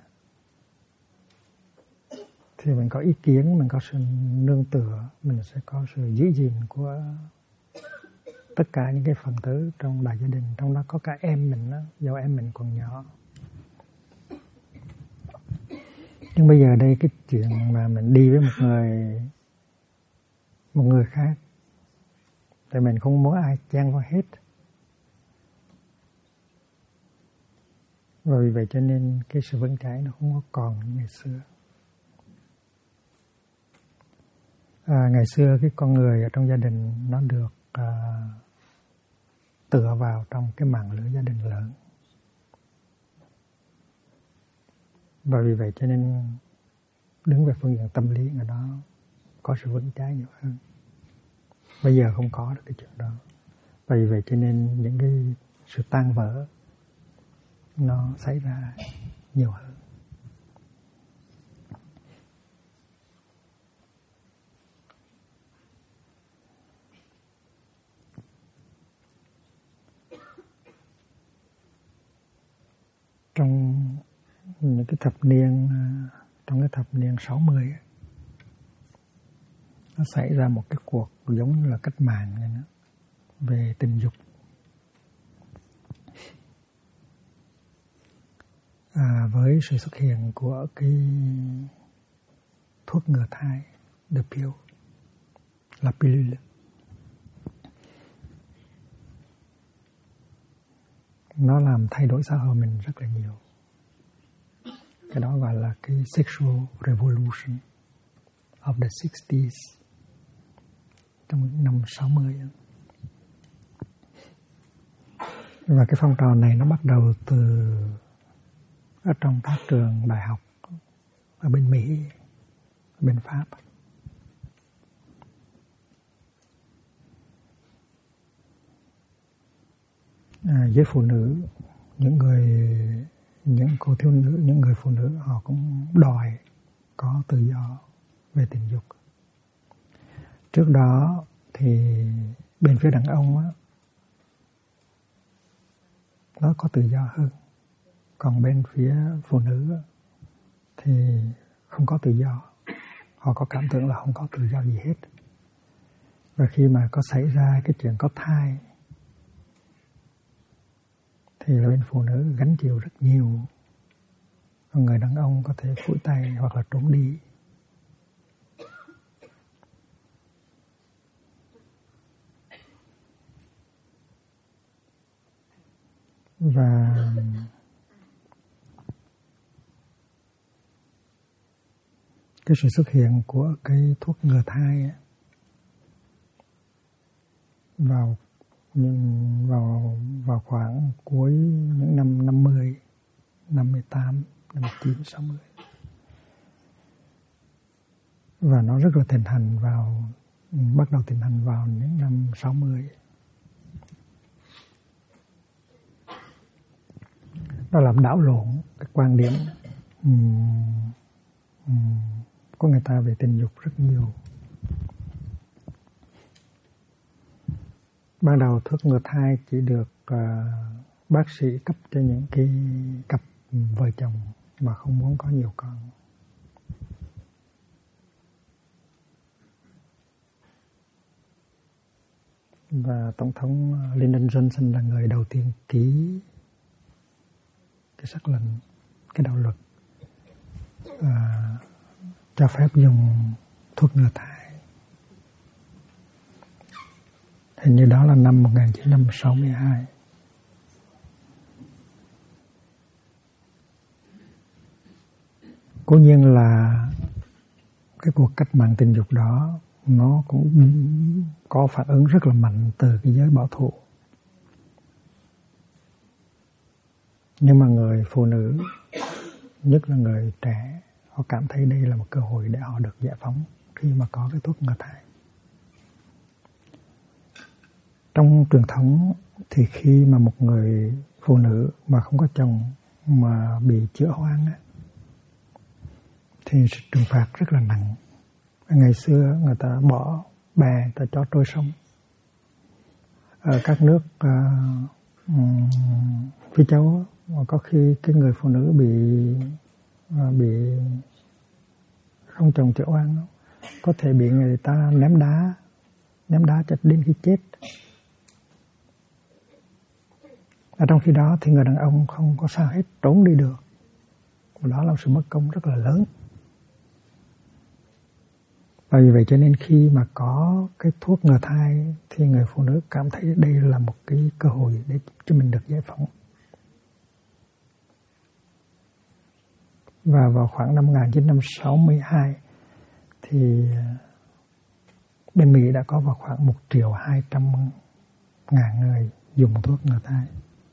thì mình có ý kiến, mình có sự nương tựa, mình sẽ có sự giữ gìn của tất cả những cái phần tử trong đại gia đình. Trong đó có cả em mình đó, do em mình còn nhỏ. Nhưng bây giờ đây cái chuyện mà mình đi với một người khác thì mình không muốn ai chen vào hết. Và vì vậy cho nên cái sự vững chãi nó không có còn như ngày xưa. Ngày xưa cái con người ở trong gia đình nó được tựa vào trong cái mạng lưới gia đình lớn. Và vì vậy cho nên đứng về phương diện tâm lý người đó có sự vững chãi nhiều hơn. Bây giờ không có được cái chuyện đó. Và vì vậy cho nên những cái sự tan vỡ nó xảy ra nhiều hơn. Trong những cái thập niên, trong cái thập niên 60 nó xảy ra một cái cuộc giống như là cách mạng này đó, về tình dục. Với sự xuất hiện của cái thuốc ngừa thai, the pill, là pilule. Nó làm thay đổi xã hội mình rất là nhiều. Cái đó gọi là cái sexual revolution of the 60s, trong năm 60. Và cái phong trào này nó bắt đầu từ ở trong các trường đại học ở bên Mỹ, ở bên Pháp. Với phụ nữ, những cô thiếu nữ, những người phụ nữ họ cũng đòi có tự do về tình dục. Trước đó thì bên phía đàn ông á, nó có tự do hơn. Còn bên phía phụ nữ thì không có tự do. Họ có cảm tưởng là không có tự do gì hết. Và khi mà có xảy ra cái chuyện có thai thì là bên phụ nữ gánh chịu rất nhiều. Còn người đàn ông có thể phủi tay hoặc là trốn đi. Và cái sự xuất hiện của cái thuốc ngừa thai vào khoảng cuối những năm 50, 58, 59, 60. Và nó rất là bắt đầu thịnh hành vào những năm 60. Nó làm đảo lộn cái quan điểm của người ta về tình dục rất nhiều. Ban đầu thuốc ngừa thai chỉ được bác sĩ cấp cho những cái cặp vợ chồng mà không muốn có nhiều con. Và Tổng thống Lyndon Johnson là người đầu tiên ký cái sắc lệnh, cái đạo luật cho phép dùng thuốc ngừa thai. Hình như đó là năm 1962. Cố nhiên là cái cuộc cách mạng tình dục đó nó cũng có phản ứng rất là mạnh từ cái giới bảo thủ. Nhưng mà người phụ nữ, nhất là người trẻ, họ cảm thấy đây là một cơ hội để họ được giải phóng khi mà có cái thuốc ngừa thai. Trong truyền thống thì khi mà một người phụ nữ mà không có chồng mà bị chữa hoang thì sự trừng phạt rất là nặng. Ngày xưa người ta bỏ bè, người ta cho trôi sông. Ở các nước Phi Châu có khi cái người phụ nữ bị không chồng chữa hoang có thể bị người ta ném đá cho đến khi chết. Ở trong khi đó thì người đàn ông không có sao hết, trốn đi được. Đó là một sự mất công rất là lớn. Và vì vậy cho nên khi mà có cái thuốc ngừa thai thì người phụ nữ cảm thấy đây là một cái cơ hội để cho mình được giải phóng. Và vào khoảng năm 1962 thì bên Mỹ đã có vào khoảng 1.200.000 người dùng thuốc ngừa thai.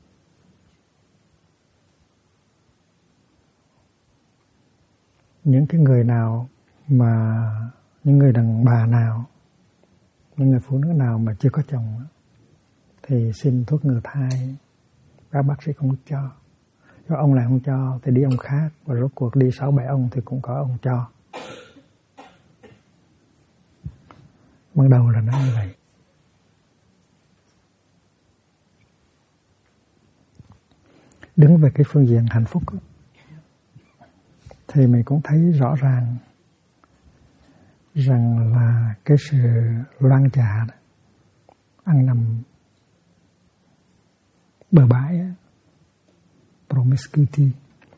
Những cái người nào mà những người đàn bà nào, những người phụ nữ nào mà chưa có chồng thì xin thuốc ngừa thai, các bác sĩ không cho. Nếu ông lại không cho thì đi ông khác, và rốt cuộc đi 6-7 ông thì cũng có ông cho. Ban đầu là nó như vậy. Đứng về cái phương diện hạnh phúc thì mình cũng thấy rõ ràng rằng là cái sự loan trà, ăn nằm bừa bãi, promiscuity,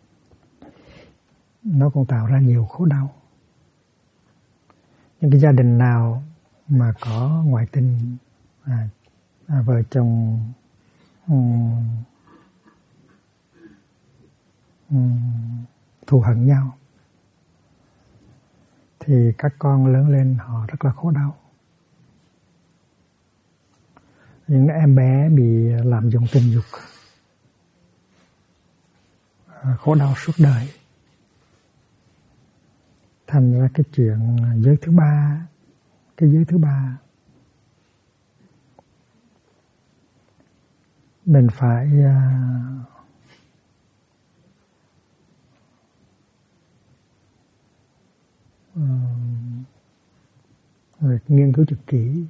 nó cũng tạo ra nhiều khổ đau. Những cái gia đình nào mà có ngoại tình, vợ chồng thù hận nhau thì các con lớn lên họ rất là khổ đau. Những em bé bị lạm dụng tình dục khổ đau suốt đời. Thành ra cái chuyện giới thứ ba, cái giới thứ ba mình phải nghiên cứu thật kỹ,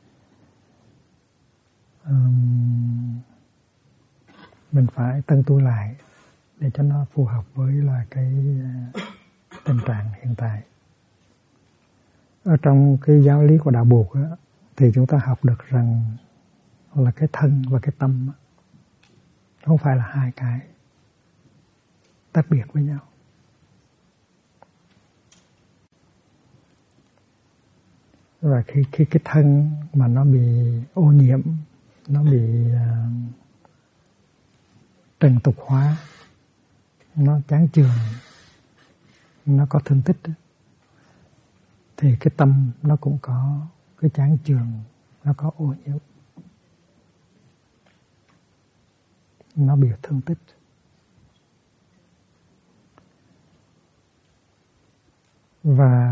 mình phải tân tu lại để cho nó phù hợp với là cái tình trạng hiện tại. Ở trong cái giáo lý của đạo Bụt thì chúng ta học được rằng là cái thân và cái tâm không phải là hai cái tách biệt với nhau. Và khi cái thân mà nó bị ô nhiễm, nó bị trần tục hóa, nó chán chường, nó có thương tích, thì cái tâm nó cũng có cái chán chường, nó có ô nhiễm, nó bị thương tích. Và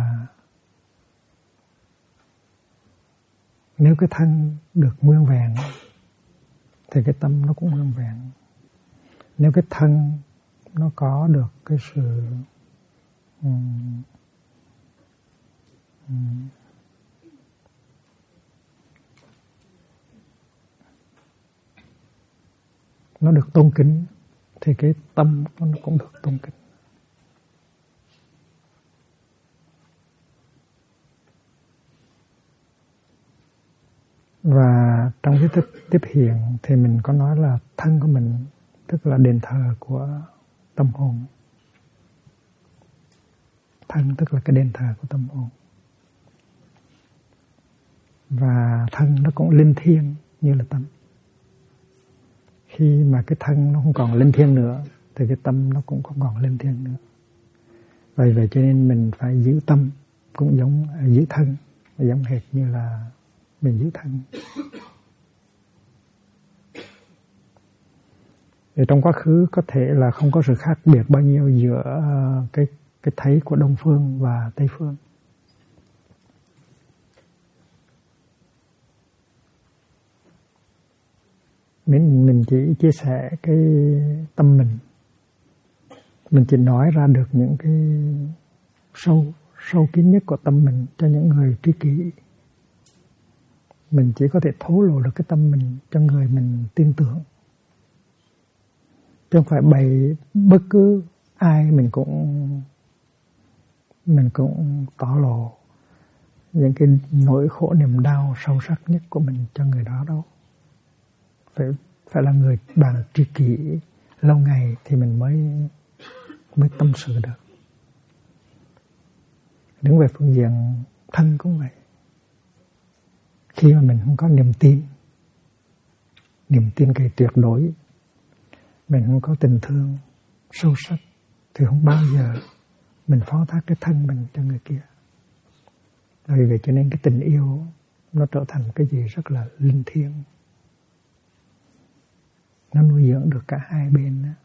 nếu cái thân được nguyên vẹn thì cái tâm nó cũng nguyên vẹn. Nếu cái thân nó có được cái sự nó được tôn kính thì cái tâm nó cũng được tôn kính. Và trong cái tiếp hiện thì mình có nói là thân của mình tức là đền thờ của tâm hồn. Thân tức là cái đền thờ của tâm hồn. Và thân nó cũng linh thiêng như là tâm. Khi mà cái thân nó không còn linh thiêng nữa thì cái tâm nó cũng không còn linh thiêng nữa. Vậy cho nên mình phải giữ tâm cũng giống giữ thân, giống hệt như là mình giữ thân. Thì trong quá khứ có thể là không có sự khác biệt bao nhiêu giữa cái thấy của Đông phương và Tây phương. Mình chỉ chia sẻ cái tâm mình chỉ nói ra được những cái sâu kín nhất của tâm mình cho những người tri kỷ. Mình chỉ có thể thổ lộ được cái tâm mình cho người mình tin tưởng, chứ không phải bày bất cứ ai mình cũng tỏ lộ những cái nỗi khổ niềm đau sâu sắc nhất của mình cho người đó đâu. Phải là người bạn tri kỷ lâu ngày thì mình mới tâm sự được. Đứng về phương diện thân cũng vậy. Khi mà mình không có niềm tin cái tuyệt đối, mình không có tình thương sâu sắc thì không bao giờ mình phó thác cái thân mình cho người kia. Vì vậy cho nên cái tình yêu nó trở thành cái gì rất là linh thiêng. Nó nuôi dưỡng được cả hai bên đó.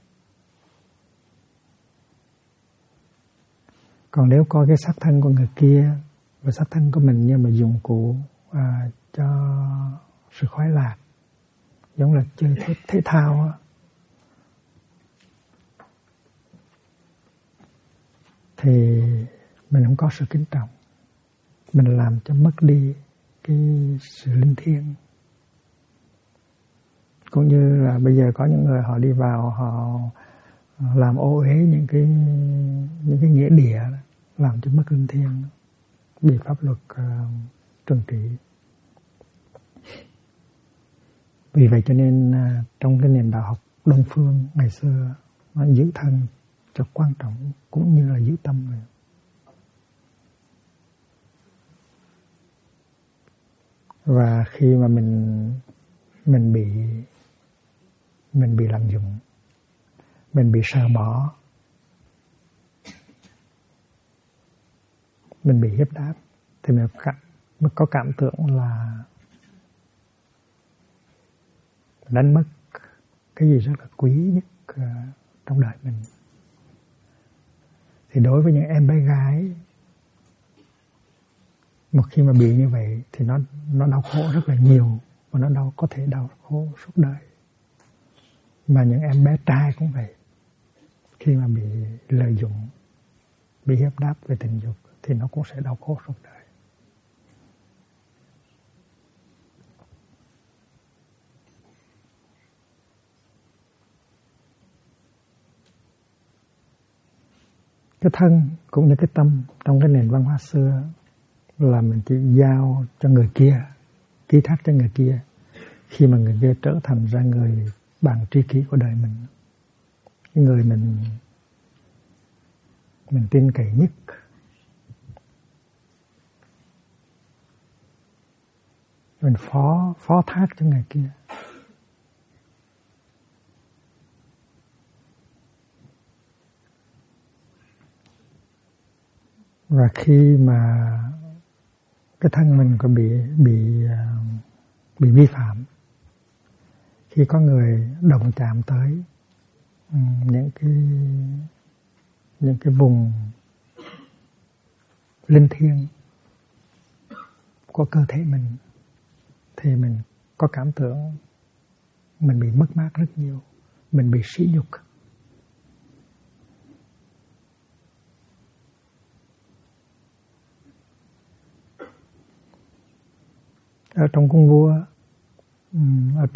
Còn nếu coi cái xác thân của người kia và xác thân của mình như mà dụng cụ cho sự khoái lạc, giống là chơi thể thao á, thì mình không có sự kính trọng, mình làm cho mất đi cái sự linh thiêng. Cũng như là bây giờ có những người họ đi vào họ làm ô uế những cái nghĩa địa, làm cho mất linh thiêng, bị pháp luật trừng trị. Vì vậy cho nên trong cái nền đạo học Đông phương ngày xưa, nó giữ thân cho quan trọng cũng như là giữ tâm rồi. Và khi mà mình bị lạm dụng, mình bị sờ bỏ, mình bị hiếp đáp, thì mình có cảm tưởng là đánh mất cái gì rất là quý nhất trong đời mình. Thì đối với những em bé gái, một khi mà bị như vậy thì nó đau khổ rất là nhiều, và nó có thể đau khổ suốt đời. Mà những em bé trai cũng vậy, khi mà bị lợi dụng, bị hiếp đáp về tình dục thì nó cũng sẽ đau khổ suốt đời. Cái thân cũng như cái tâm trong cái nền văn hóa xưa là mình chỉ giao cho người kia, ký thác cho người kia. Khi mà người kia trở thành ra người bạn tri kỷ của đời mình, cái người mình tin cậy nhất. Mình phó thác cho người kia. Và khi mà cái thân mình có bị vi phạm, khi có người động chạm tới những cái vùng linh thiêng của cơ thể mình, thì mình có cảm tưởng mình bị mất mát rất nhiều, mình bị sỉ nhục. Ở trong cung vua, ở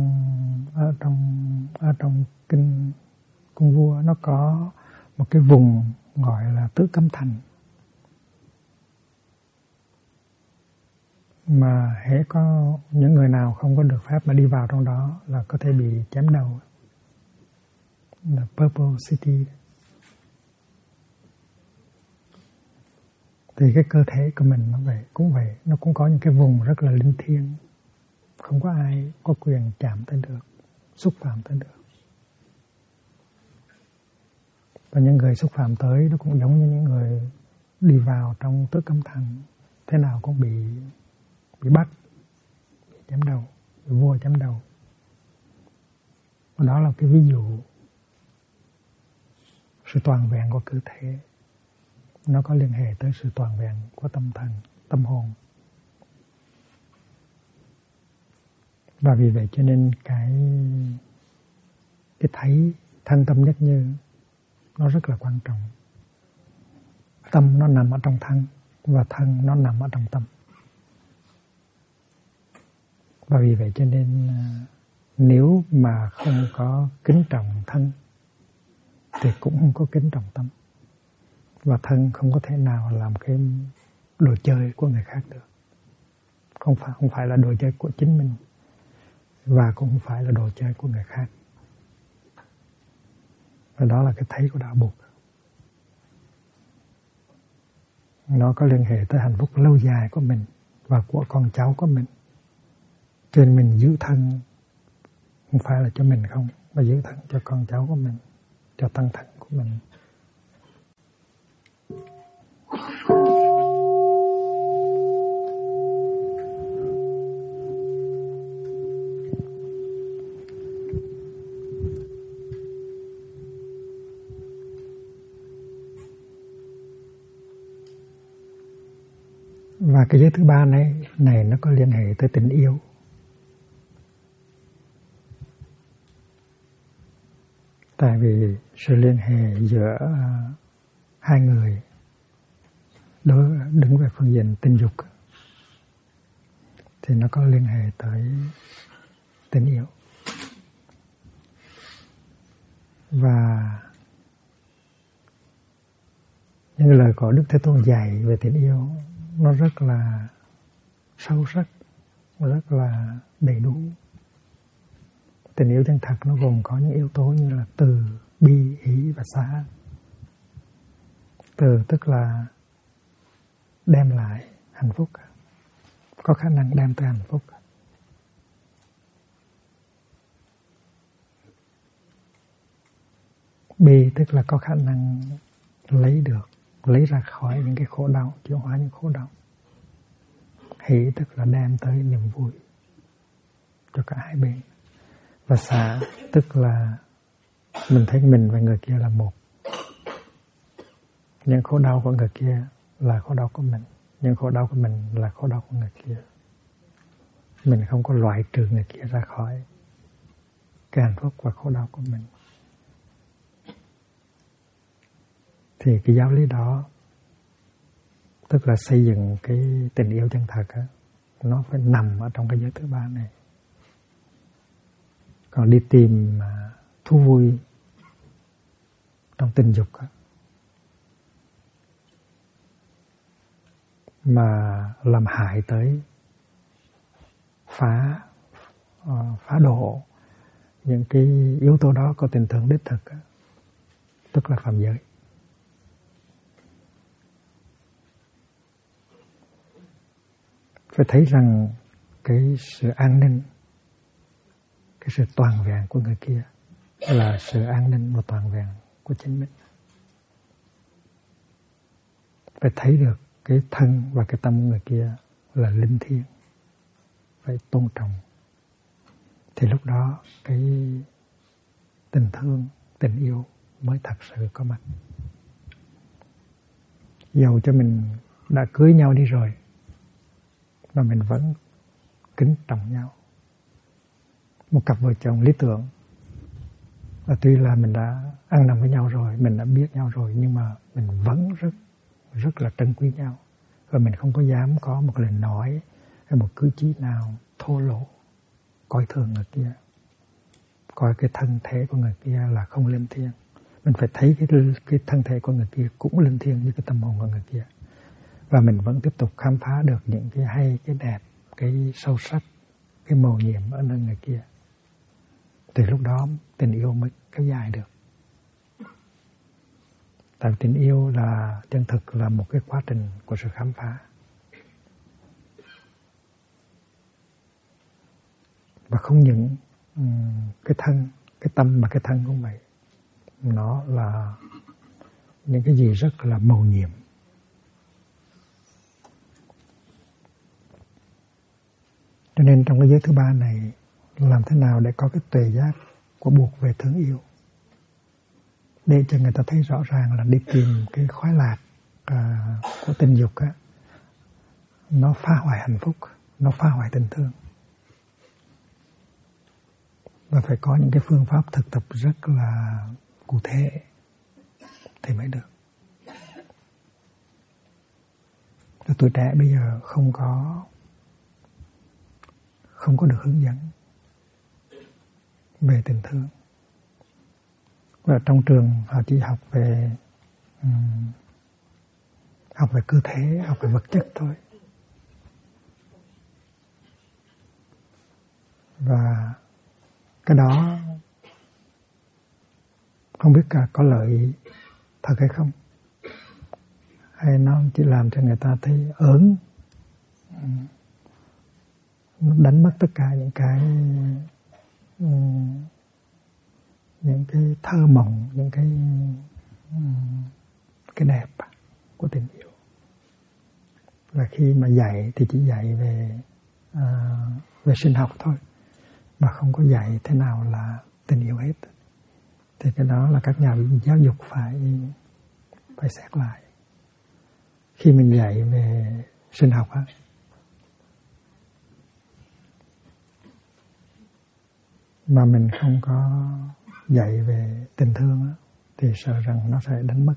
trong kinh cung vua, nó có một cái vùng gọi là Tứ Cấm Thành, mà hễ có những người nào không có được phép mà đi vào trong đó là có thể bị chém đầu, là Purple City. Thì cái cơ thể của mình nó vậy, nó cũng có những cái vùng rất là linh thiêng, không có ai có quyền chạm tới được, xúc phạm tới được. Và những người xúc phạm tới nó cũng giống như những người đi vào trong Tứ Cấm Thành, thế nào cũng bị bắt, bị chém đầu, bị vua chém đầu. Và đó là cái ví dụ sự toàn vẹn của cơ thể, nó có liên hệ tới sự toàn vẹn của tâm thần, tâm hồn. Và vì vậy cho nên cái thấy thân tâm nhất như nó rất là quan trọng. Tâm nó nằm ở trong thân, và thân nó nằm ở trong tâm. Và vì vậy cho nên nếu mà không có kính trọng thân thì cũng không có kính trọng tâm. Và thân không có thể nào làm cái đồ chơi của người khác được. Không phải là đồ chơi của chính mình, và cũng không phải là đồ chơi của người khác. Và đó là cái thấy của đạo Bụt. Nó có liên hệ tới hạnh phúc lâu dài của mình và của con cháu của mình. Cho nên mình giữ thân không phải là cho mình không, mà giữ thân cho con cháu của mình, cho tăng thân của mình. Và cái giới thứ ba này nó có liên hệ tới tình yêu. Tại vì sự liên hệ giữa hai người đứng về phương diện tình dục thì nó có liên hệ tới tình yêu. Và những lời của Đức Thế Tôn dạy về tình yêu nó rất là sâu sắc, rất là đầy đủ. Tình yêu chân thật nó gồm có những yếu tố như là từ, bi, hỷ và xả. Từ tức là đem lại hạnh phúc, có khả năng đem tới hạnh phúc. Bi tức là có khả năng lấy ra khỏi những cái khổ đau, chuyển hóa những khổ đau. Hỷ tức là đem tới niềm vui cho cả hai bên. Và xả tức là mình thấy mình và người kia là một. Những khổ đau của người kia là khổ đau của mình, những khổ đau của mình là khổ đau của người kia. Mình không có loại trừ người kia ra khỏi cái hạnh phúc và khổ đau của mình. Thì cái giáo lý đó, tức là xây dựng cái tình yêu chân thật á, nó phải nằm ở trong cái giới thứ ba này. Còn đi tìm thú vui trong tình dục á, mà làm hại tới phá độ những cái yếu tố đó có tình thương đích thực, tức là phạm giới. Phải thấy rằng cái sự an ninh, cái sự toàn vẹn của người kia là sự an ninh và toàn vẹn của chính mình. Phải thấy được cái thân và cái tâm của người kia là linh thiêng, phải tôn trọng. Thì lúc đó cái tình thương, tình yêu mới thật sự có mặt. Dầu cho mình đã cưới nhau đi rồi mà mình vẫn kính trọng nhau. Một cặp vợ chồng lý tưởng là tuy là mình đã ăn nằm với nhau rồi, mình đã biết nhau rồi, nhưng mà mình vẫn rất là trân quý nhau. Và mình không có dám có một lời nói hay một cử chỉ nào thô lỗ, coi thường người kia, coi cái thân thể của người kia là không linh thiêng. Mình phải thấy cái thân thể của người kia cũng linh thiêng như cái tâm hồn của người kia. Và mình vẫn tiếp tục khám phá được những cái hay, cái đẹp, cái sâu sắc, cái mầu nhiệm ở nơi người kia. Thì lúc đó tình yêu mới kéo dài được. Tại vì tình yêu là chân thực, là một cái quá trình của sự khám phá. Và không những cái thân, cái tâm mà cái thân cũng vậy. Nó là những cái gì rất là mầu nhiệm. Cho nên trong cái giới thứ ba này, làm thế nào để có cái tuệ giác của buộc về thương yêu, để cho người ta thấy rõ ràng là đi tìm cái khoái lạc của tình dục á, nó phá hoại hạnh phúc, nó phá hoại tình thương. Và phải có những cái phương pháp thực tập rất là cụ thể thì mới được. Và tuổi trẻ bây giờ không có được hướng dẫn về tình thương. Và trong trường họ chỉ học về cơ thể, học về vật chất thôi. Và cái đó không biết có lợi thật hay không, hay nó chỉ làm cho người ta thấy ớn, nó đánh mất tất cả những cái thơ mộng, những cái đẹp của tình yêu. Và khi mà dạy thì chỉ dạy về sinh học thôi, mà không có dạy thế nào là tình yêu hết. Thì cái đó là các nhà giáo dục phải xét lại. Khi mình dạy về sinh học á, mà mình không có dạy về tình thương á, thì sợ rằng nó sẽ đánh mất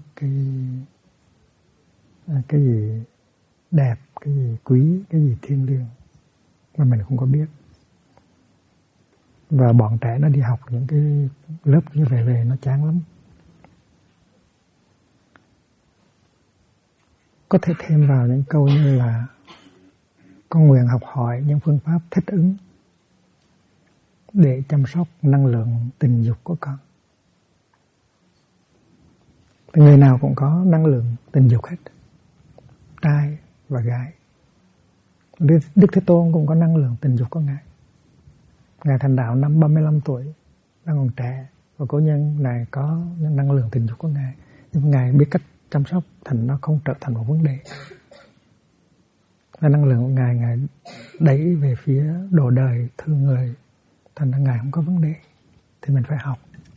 cái gì đẹp, cái gì quý, cái gì thiêng liêng mà mình không có biết. Và bọn trẻ nó đi học những cái lớp như vậy về nó chán lắm. Có thể thêm vào những câu như là con nguyện học hỏi những phương pháp thích ứng để chăm sóc năng lượng tình dục của con. Thì người nào cũng có năng lượng tình dục hết, trai và gái. Đức Thế Tôn cũng có năng lượng tình dục của Ngài. Ngài thành đạo năm 35 tuổi, đang còn trẻ, và cố nhân này có năng lượng tình dục của Ngài. Nhưng Ngài biết cách chăm sóc thành nó không trở thành một vấn đề. Và năng lượng của Ngài đẩy về phía độ đời, thương người, thành ra Ngài không có vấn đề. Thì mình phải học.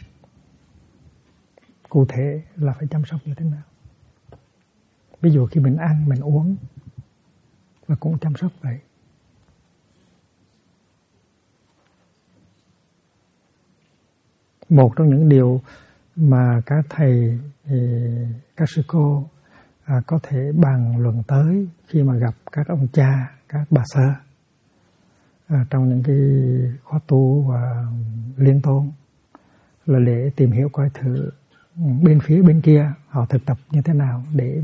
Cụ thể là phải chăm sóc như thế nào. Ví dụ khi mình ăn, mình uống, và cũng chăm sóc vậy. Một trong những điều mà các thầy, các sư cô có thể bàn luận tới khi mà gặp các ông cha, các bà sơ trong những cái khóa tu và liên tôn, là để tìm hiểu coi thử bên phía bên kia họ thực tập như thế nào để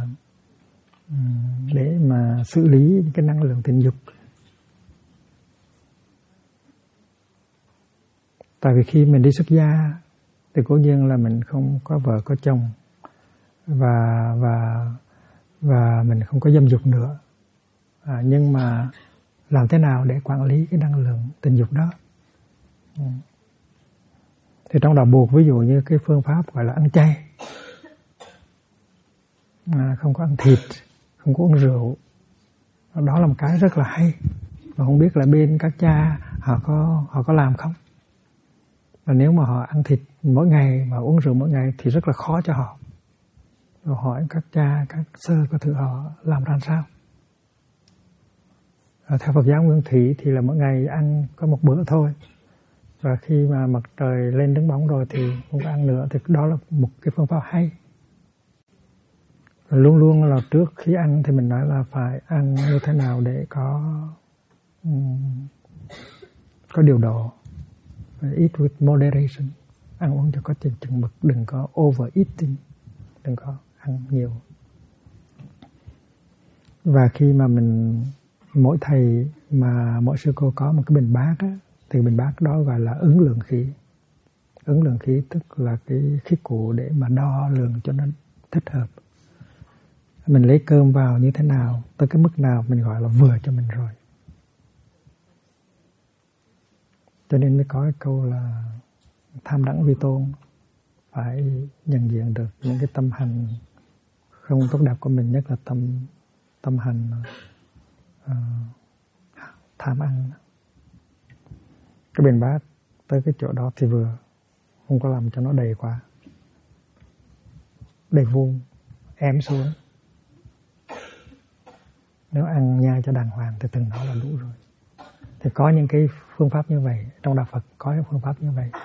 mà xử lý cái năng lượng tình dục. Tại vì khi mình đi xuất gia thì cố nhiên là mình không có vợ có chồng và mình không có dâm dục nữa. Nhưng mà làm thế nào để quản lý cái năng lượng tình dục đó? Thì trong đạo buộc ví dụ như cái phương pháp gọi là ăn chay, không có ăn thịt, không có uống rượu, đó là một cái rất là hay. Mà không biết là bên các cha họ có làm không? Và nếu mà họ ăn thịt mỗi ngày và uống rượu mỗi ngày thì rất là khó cho họ. Rồi hỏi các cha, các sơ có thử họ làm ra sao? Theo Phật giáo Nguyên Thủy thì là mỗi ngày ăn có một bữa thôi. Và khi mà mặt trời lên đứng bóng rồi thì không có ăn nữa. Thì đó là một cái phương pháp hay. Và luôn luôn là trước khi ăn thì mình nói là phải ăn như thế nào để có điều độ. Eat with moderation. Ăn uống cho có chừng mực, đừng có overeating, đừng có ăn nhiều. Và khi mà mỗi thầy mà mỗi sư cô có một cái bình bát á, thì bình bát đó gọi là ứng lượng khí. Ứng lượng khí tức là cái khí cụ để mà đo lường cho nó thích hợp. Mình lấy cơm vào như thế nào, tới cái mức nào mình gọi là vừa cho mình rồi. Cho nên mới có cái câu là tham đẳng vi tôn, phải nhận diện được những cái tâm hành không tốt đẹp của mình, nhất là tâm hành tham ăn. Cái bình bát tới cái chỗ đó thì vừa, không có làm cho nó đầy quá, đầy vuông, ém xuống. Nếu ăn nhai cho đàng hoàng thì từng đó là đủ rồi. Thì có những cái phương pháp như vậy, trong Đạo Phật có cái phương pháp như vậy.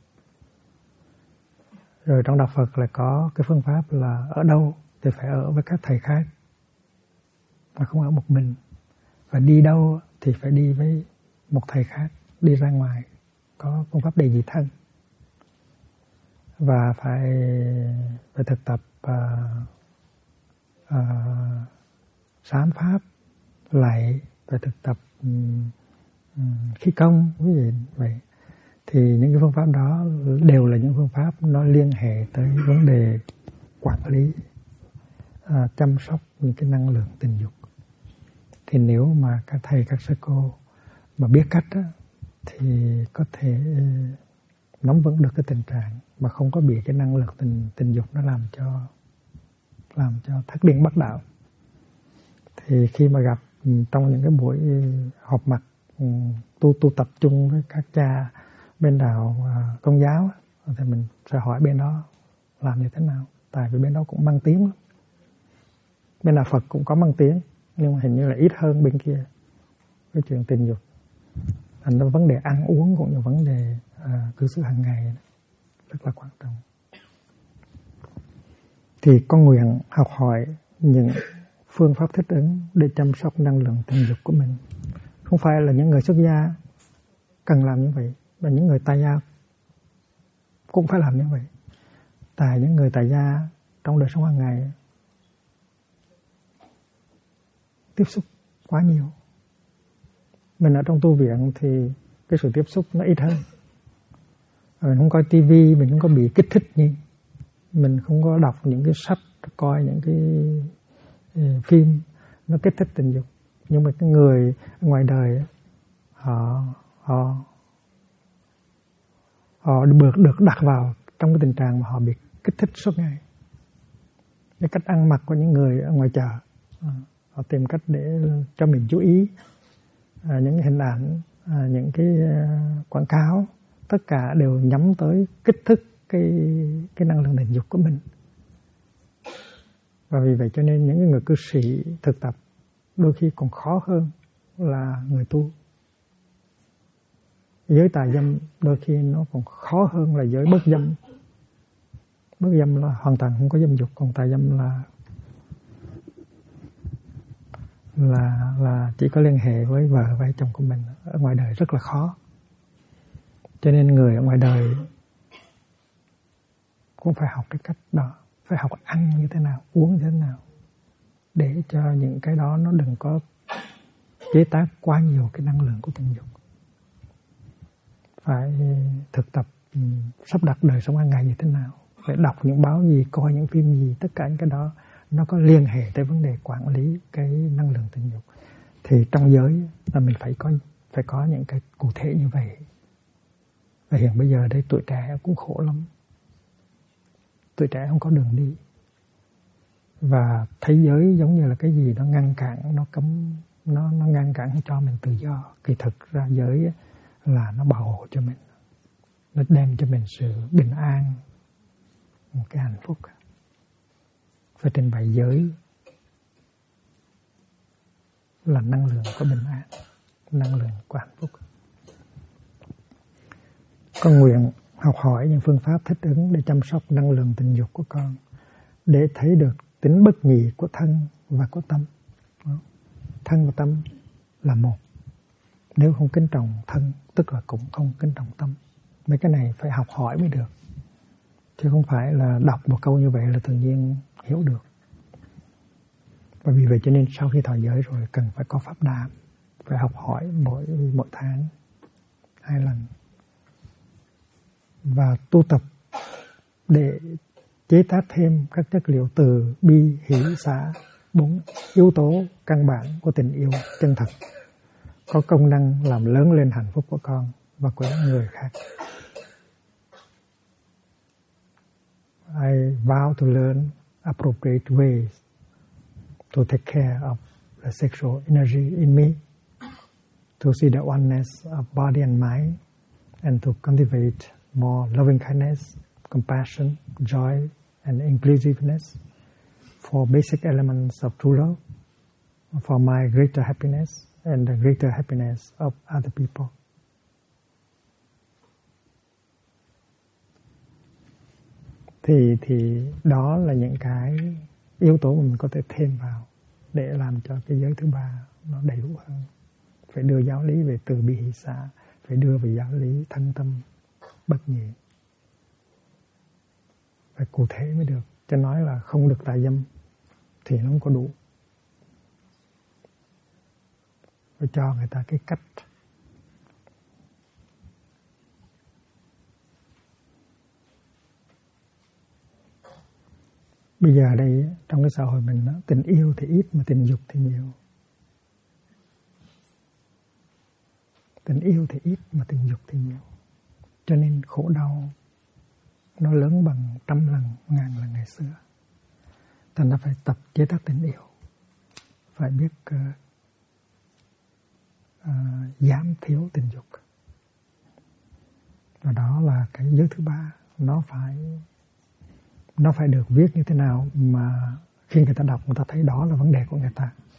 Rồi trong Đạo Phật là có cái phương pháp là ở đâu thì phải ở với các thầy khác, mà không ở một mình. Và đi đâu thì phải đi với một thầy khác, đi ra ngoài, có phương pháp đầy dị thân. Và phải thực tập sám pháp, lạy, phải thực tập khí công, quý vị vậy. Thì những cái phương pháp đó đều là những phương pháp nó liên hệ tới vấn đề quản lý, chăm sóc những cái năng lượng tình dục. Thì nếu mà các thầy, các sư cô mà biết cách đó, thì có thể nắm vững được cái tình trạng mà không có bị cái năng lượng tình dục nó làm cho thất điên bắt đạo. Thì khi mà gặp trong những cái buổi họp mặt tu tập chung với các cha bên đạo Công giáo, thì mình sẽ hỏi bên đó làm như thế nào. Tại vì bên đó cũng mang tiếng lắm. Bên đạo Phật cũng có mang tiếng, nhưng mà hình như là ít hơn bên kia cái chuyện tình dục. Thành ra vấn đề ăn uống cũng như vấn đề cư xử hàng ngày rất là quan trọng. Thì con nguyện học hỏi những phương pháp thích ứng để chăm sóc năng lượng tình dục của mình. Không phải là những người xuất gia cần làm như vậy, và những người tại gia cũng phải làm như vậy. Tại những người tại gia trong đời sống hàng ngày tiếp xúc quá nhiều. Mình ở trong tu viện thì cái sự tiếp xúc nó ít hơn. Mình không coi tivi, mình không có bị kích thích như, mình không có đọc những cái sách, coi những cái phim nó kích thích tình dục. Nhưng mà cái người ngoài đời họ được đặt vào trong cái tình trạng mà họ bị kích thích suốt ngày. Cái cách ăn mặc của những người ở ngoài chợ, họ tìm cách để cho mình chú ý những cái hình ảnh, những cái quảng cáo, tất cả đều nhắm tới kích thích cái năng lượng tình dục của mình. Và vì vậy cho nên những người cư sĩ thực tập đôi khi còn khó hơn là người tu. Giới tà dâm đôi khi nó còn khó hơn là giới bất dâm. Bất dâm là hoàn toàn không có dâm dục, còn tà dâm là chỉ có liên hệ với vợ với chồng của mình. Ở ngoài đời rất là khó. Cho nên người ở ngoài đời cũng phải học cái cách đó, phải học ăn như thế nào, uống như thế nào, để cho những cái đó nó đừng có chế tác quá nhiều cái năng lượng của tình dục. phải thực tập sắp đặt đời sống hàng ngày như thế nào, phải đọc những báo gì, coi những phim gì, tất cả những cái đó nó có liên hệ tới vấn đề quản lý cái năng lượng tình dục. Thì trong giới là mình phải có những cái cụ thể như vậy. Và hiện bây giờ đây tuổi trẻ cũng khổ lắm, tuổi trẻ không có đường đi, và thấy giới giống như là cái gì nó ngăn cản, nó cấm, nó ngăn cản cho mình tự do. Kỳ thực ra giới là nó bảo hộ cho mình, nó đem cho mình sự bình an, một cái hạnh phúc. Và trình bày giới là năng lượng của bình an, năng lượng của hạnh phúc. Con nguyện học hỏi những phương pháp thích ứng để chăm sóc năng lượng tình dục của con, để thấy được tính bất nhị của thân và của tâm. Thân và tâm là một. Nếu không kính trọng thân, tức là cũng không kính trọng tâm. Mấy cái này phải học hỏi mới được, chứ không phải là đọc một câu như vậy là tự nhiên hiểu được. Và vì vậy cho nên sau khi thọ giới rồi cần phải có pháp đàm, phải học hỏi mỗi tháng 2 lần, và tu tập để chế tác thêm các chất liệu từ bi, hỷ, xả, 4 yếu tố căn bản của tình yêu chân thật, có công năng làm lớn lên hạnh phúc của con và của những người khác. I vow to learn appropriate ways to take care of the sexual energy in me, to see the oneness of body and mind, and to cultivate more loving kindness, compassion, joy, and inclusiveness for basic elements of true love, for my greater happiness and the greater happiness of other people. Thì đó là những cái yếu tố mà mình có thể thêm vào để làm cho cái giới thứ ba nó đầy đủ hơn. Phải đưa giáo lý về từ bi hỷ xả, phải đưa về giáo lý thân tâm bất nhị, phải cụ thể mới được. Chứ nói là không được tà dâm thì nó không có đủ. Phải cho người ta cái cách. Bây giờ đây trong cái xã hội mình đó, tình yêu thì ít mà tình dục thì nhiều. Tình yêu thì ít mà tình dục thì nhiều. Cho nên khổ đau nó lớn bằng 100 lần, 1000 lần ngày xưa. Thành ra phải tập chế tác tình yêu, phải biết giảm thiểu tình dục. Và đó là cái giới thứ ba. Nó phải được viết như thế nào mà khi người ta đọc người ta thấy đó là vấn đề của người ta.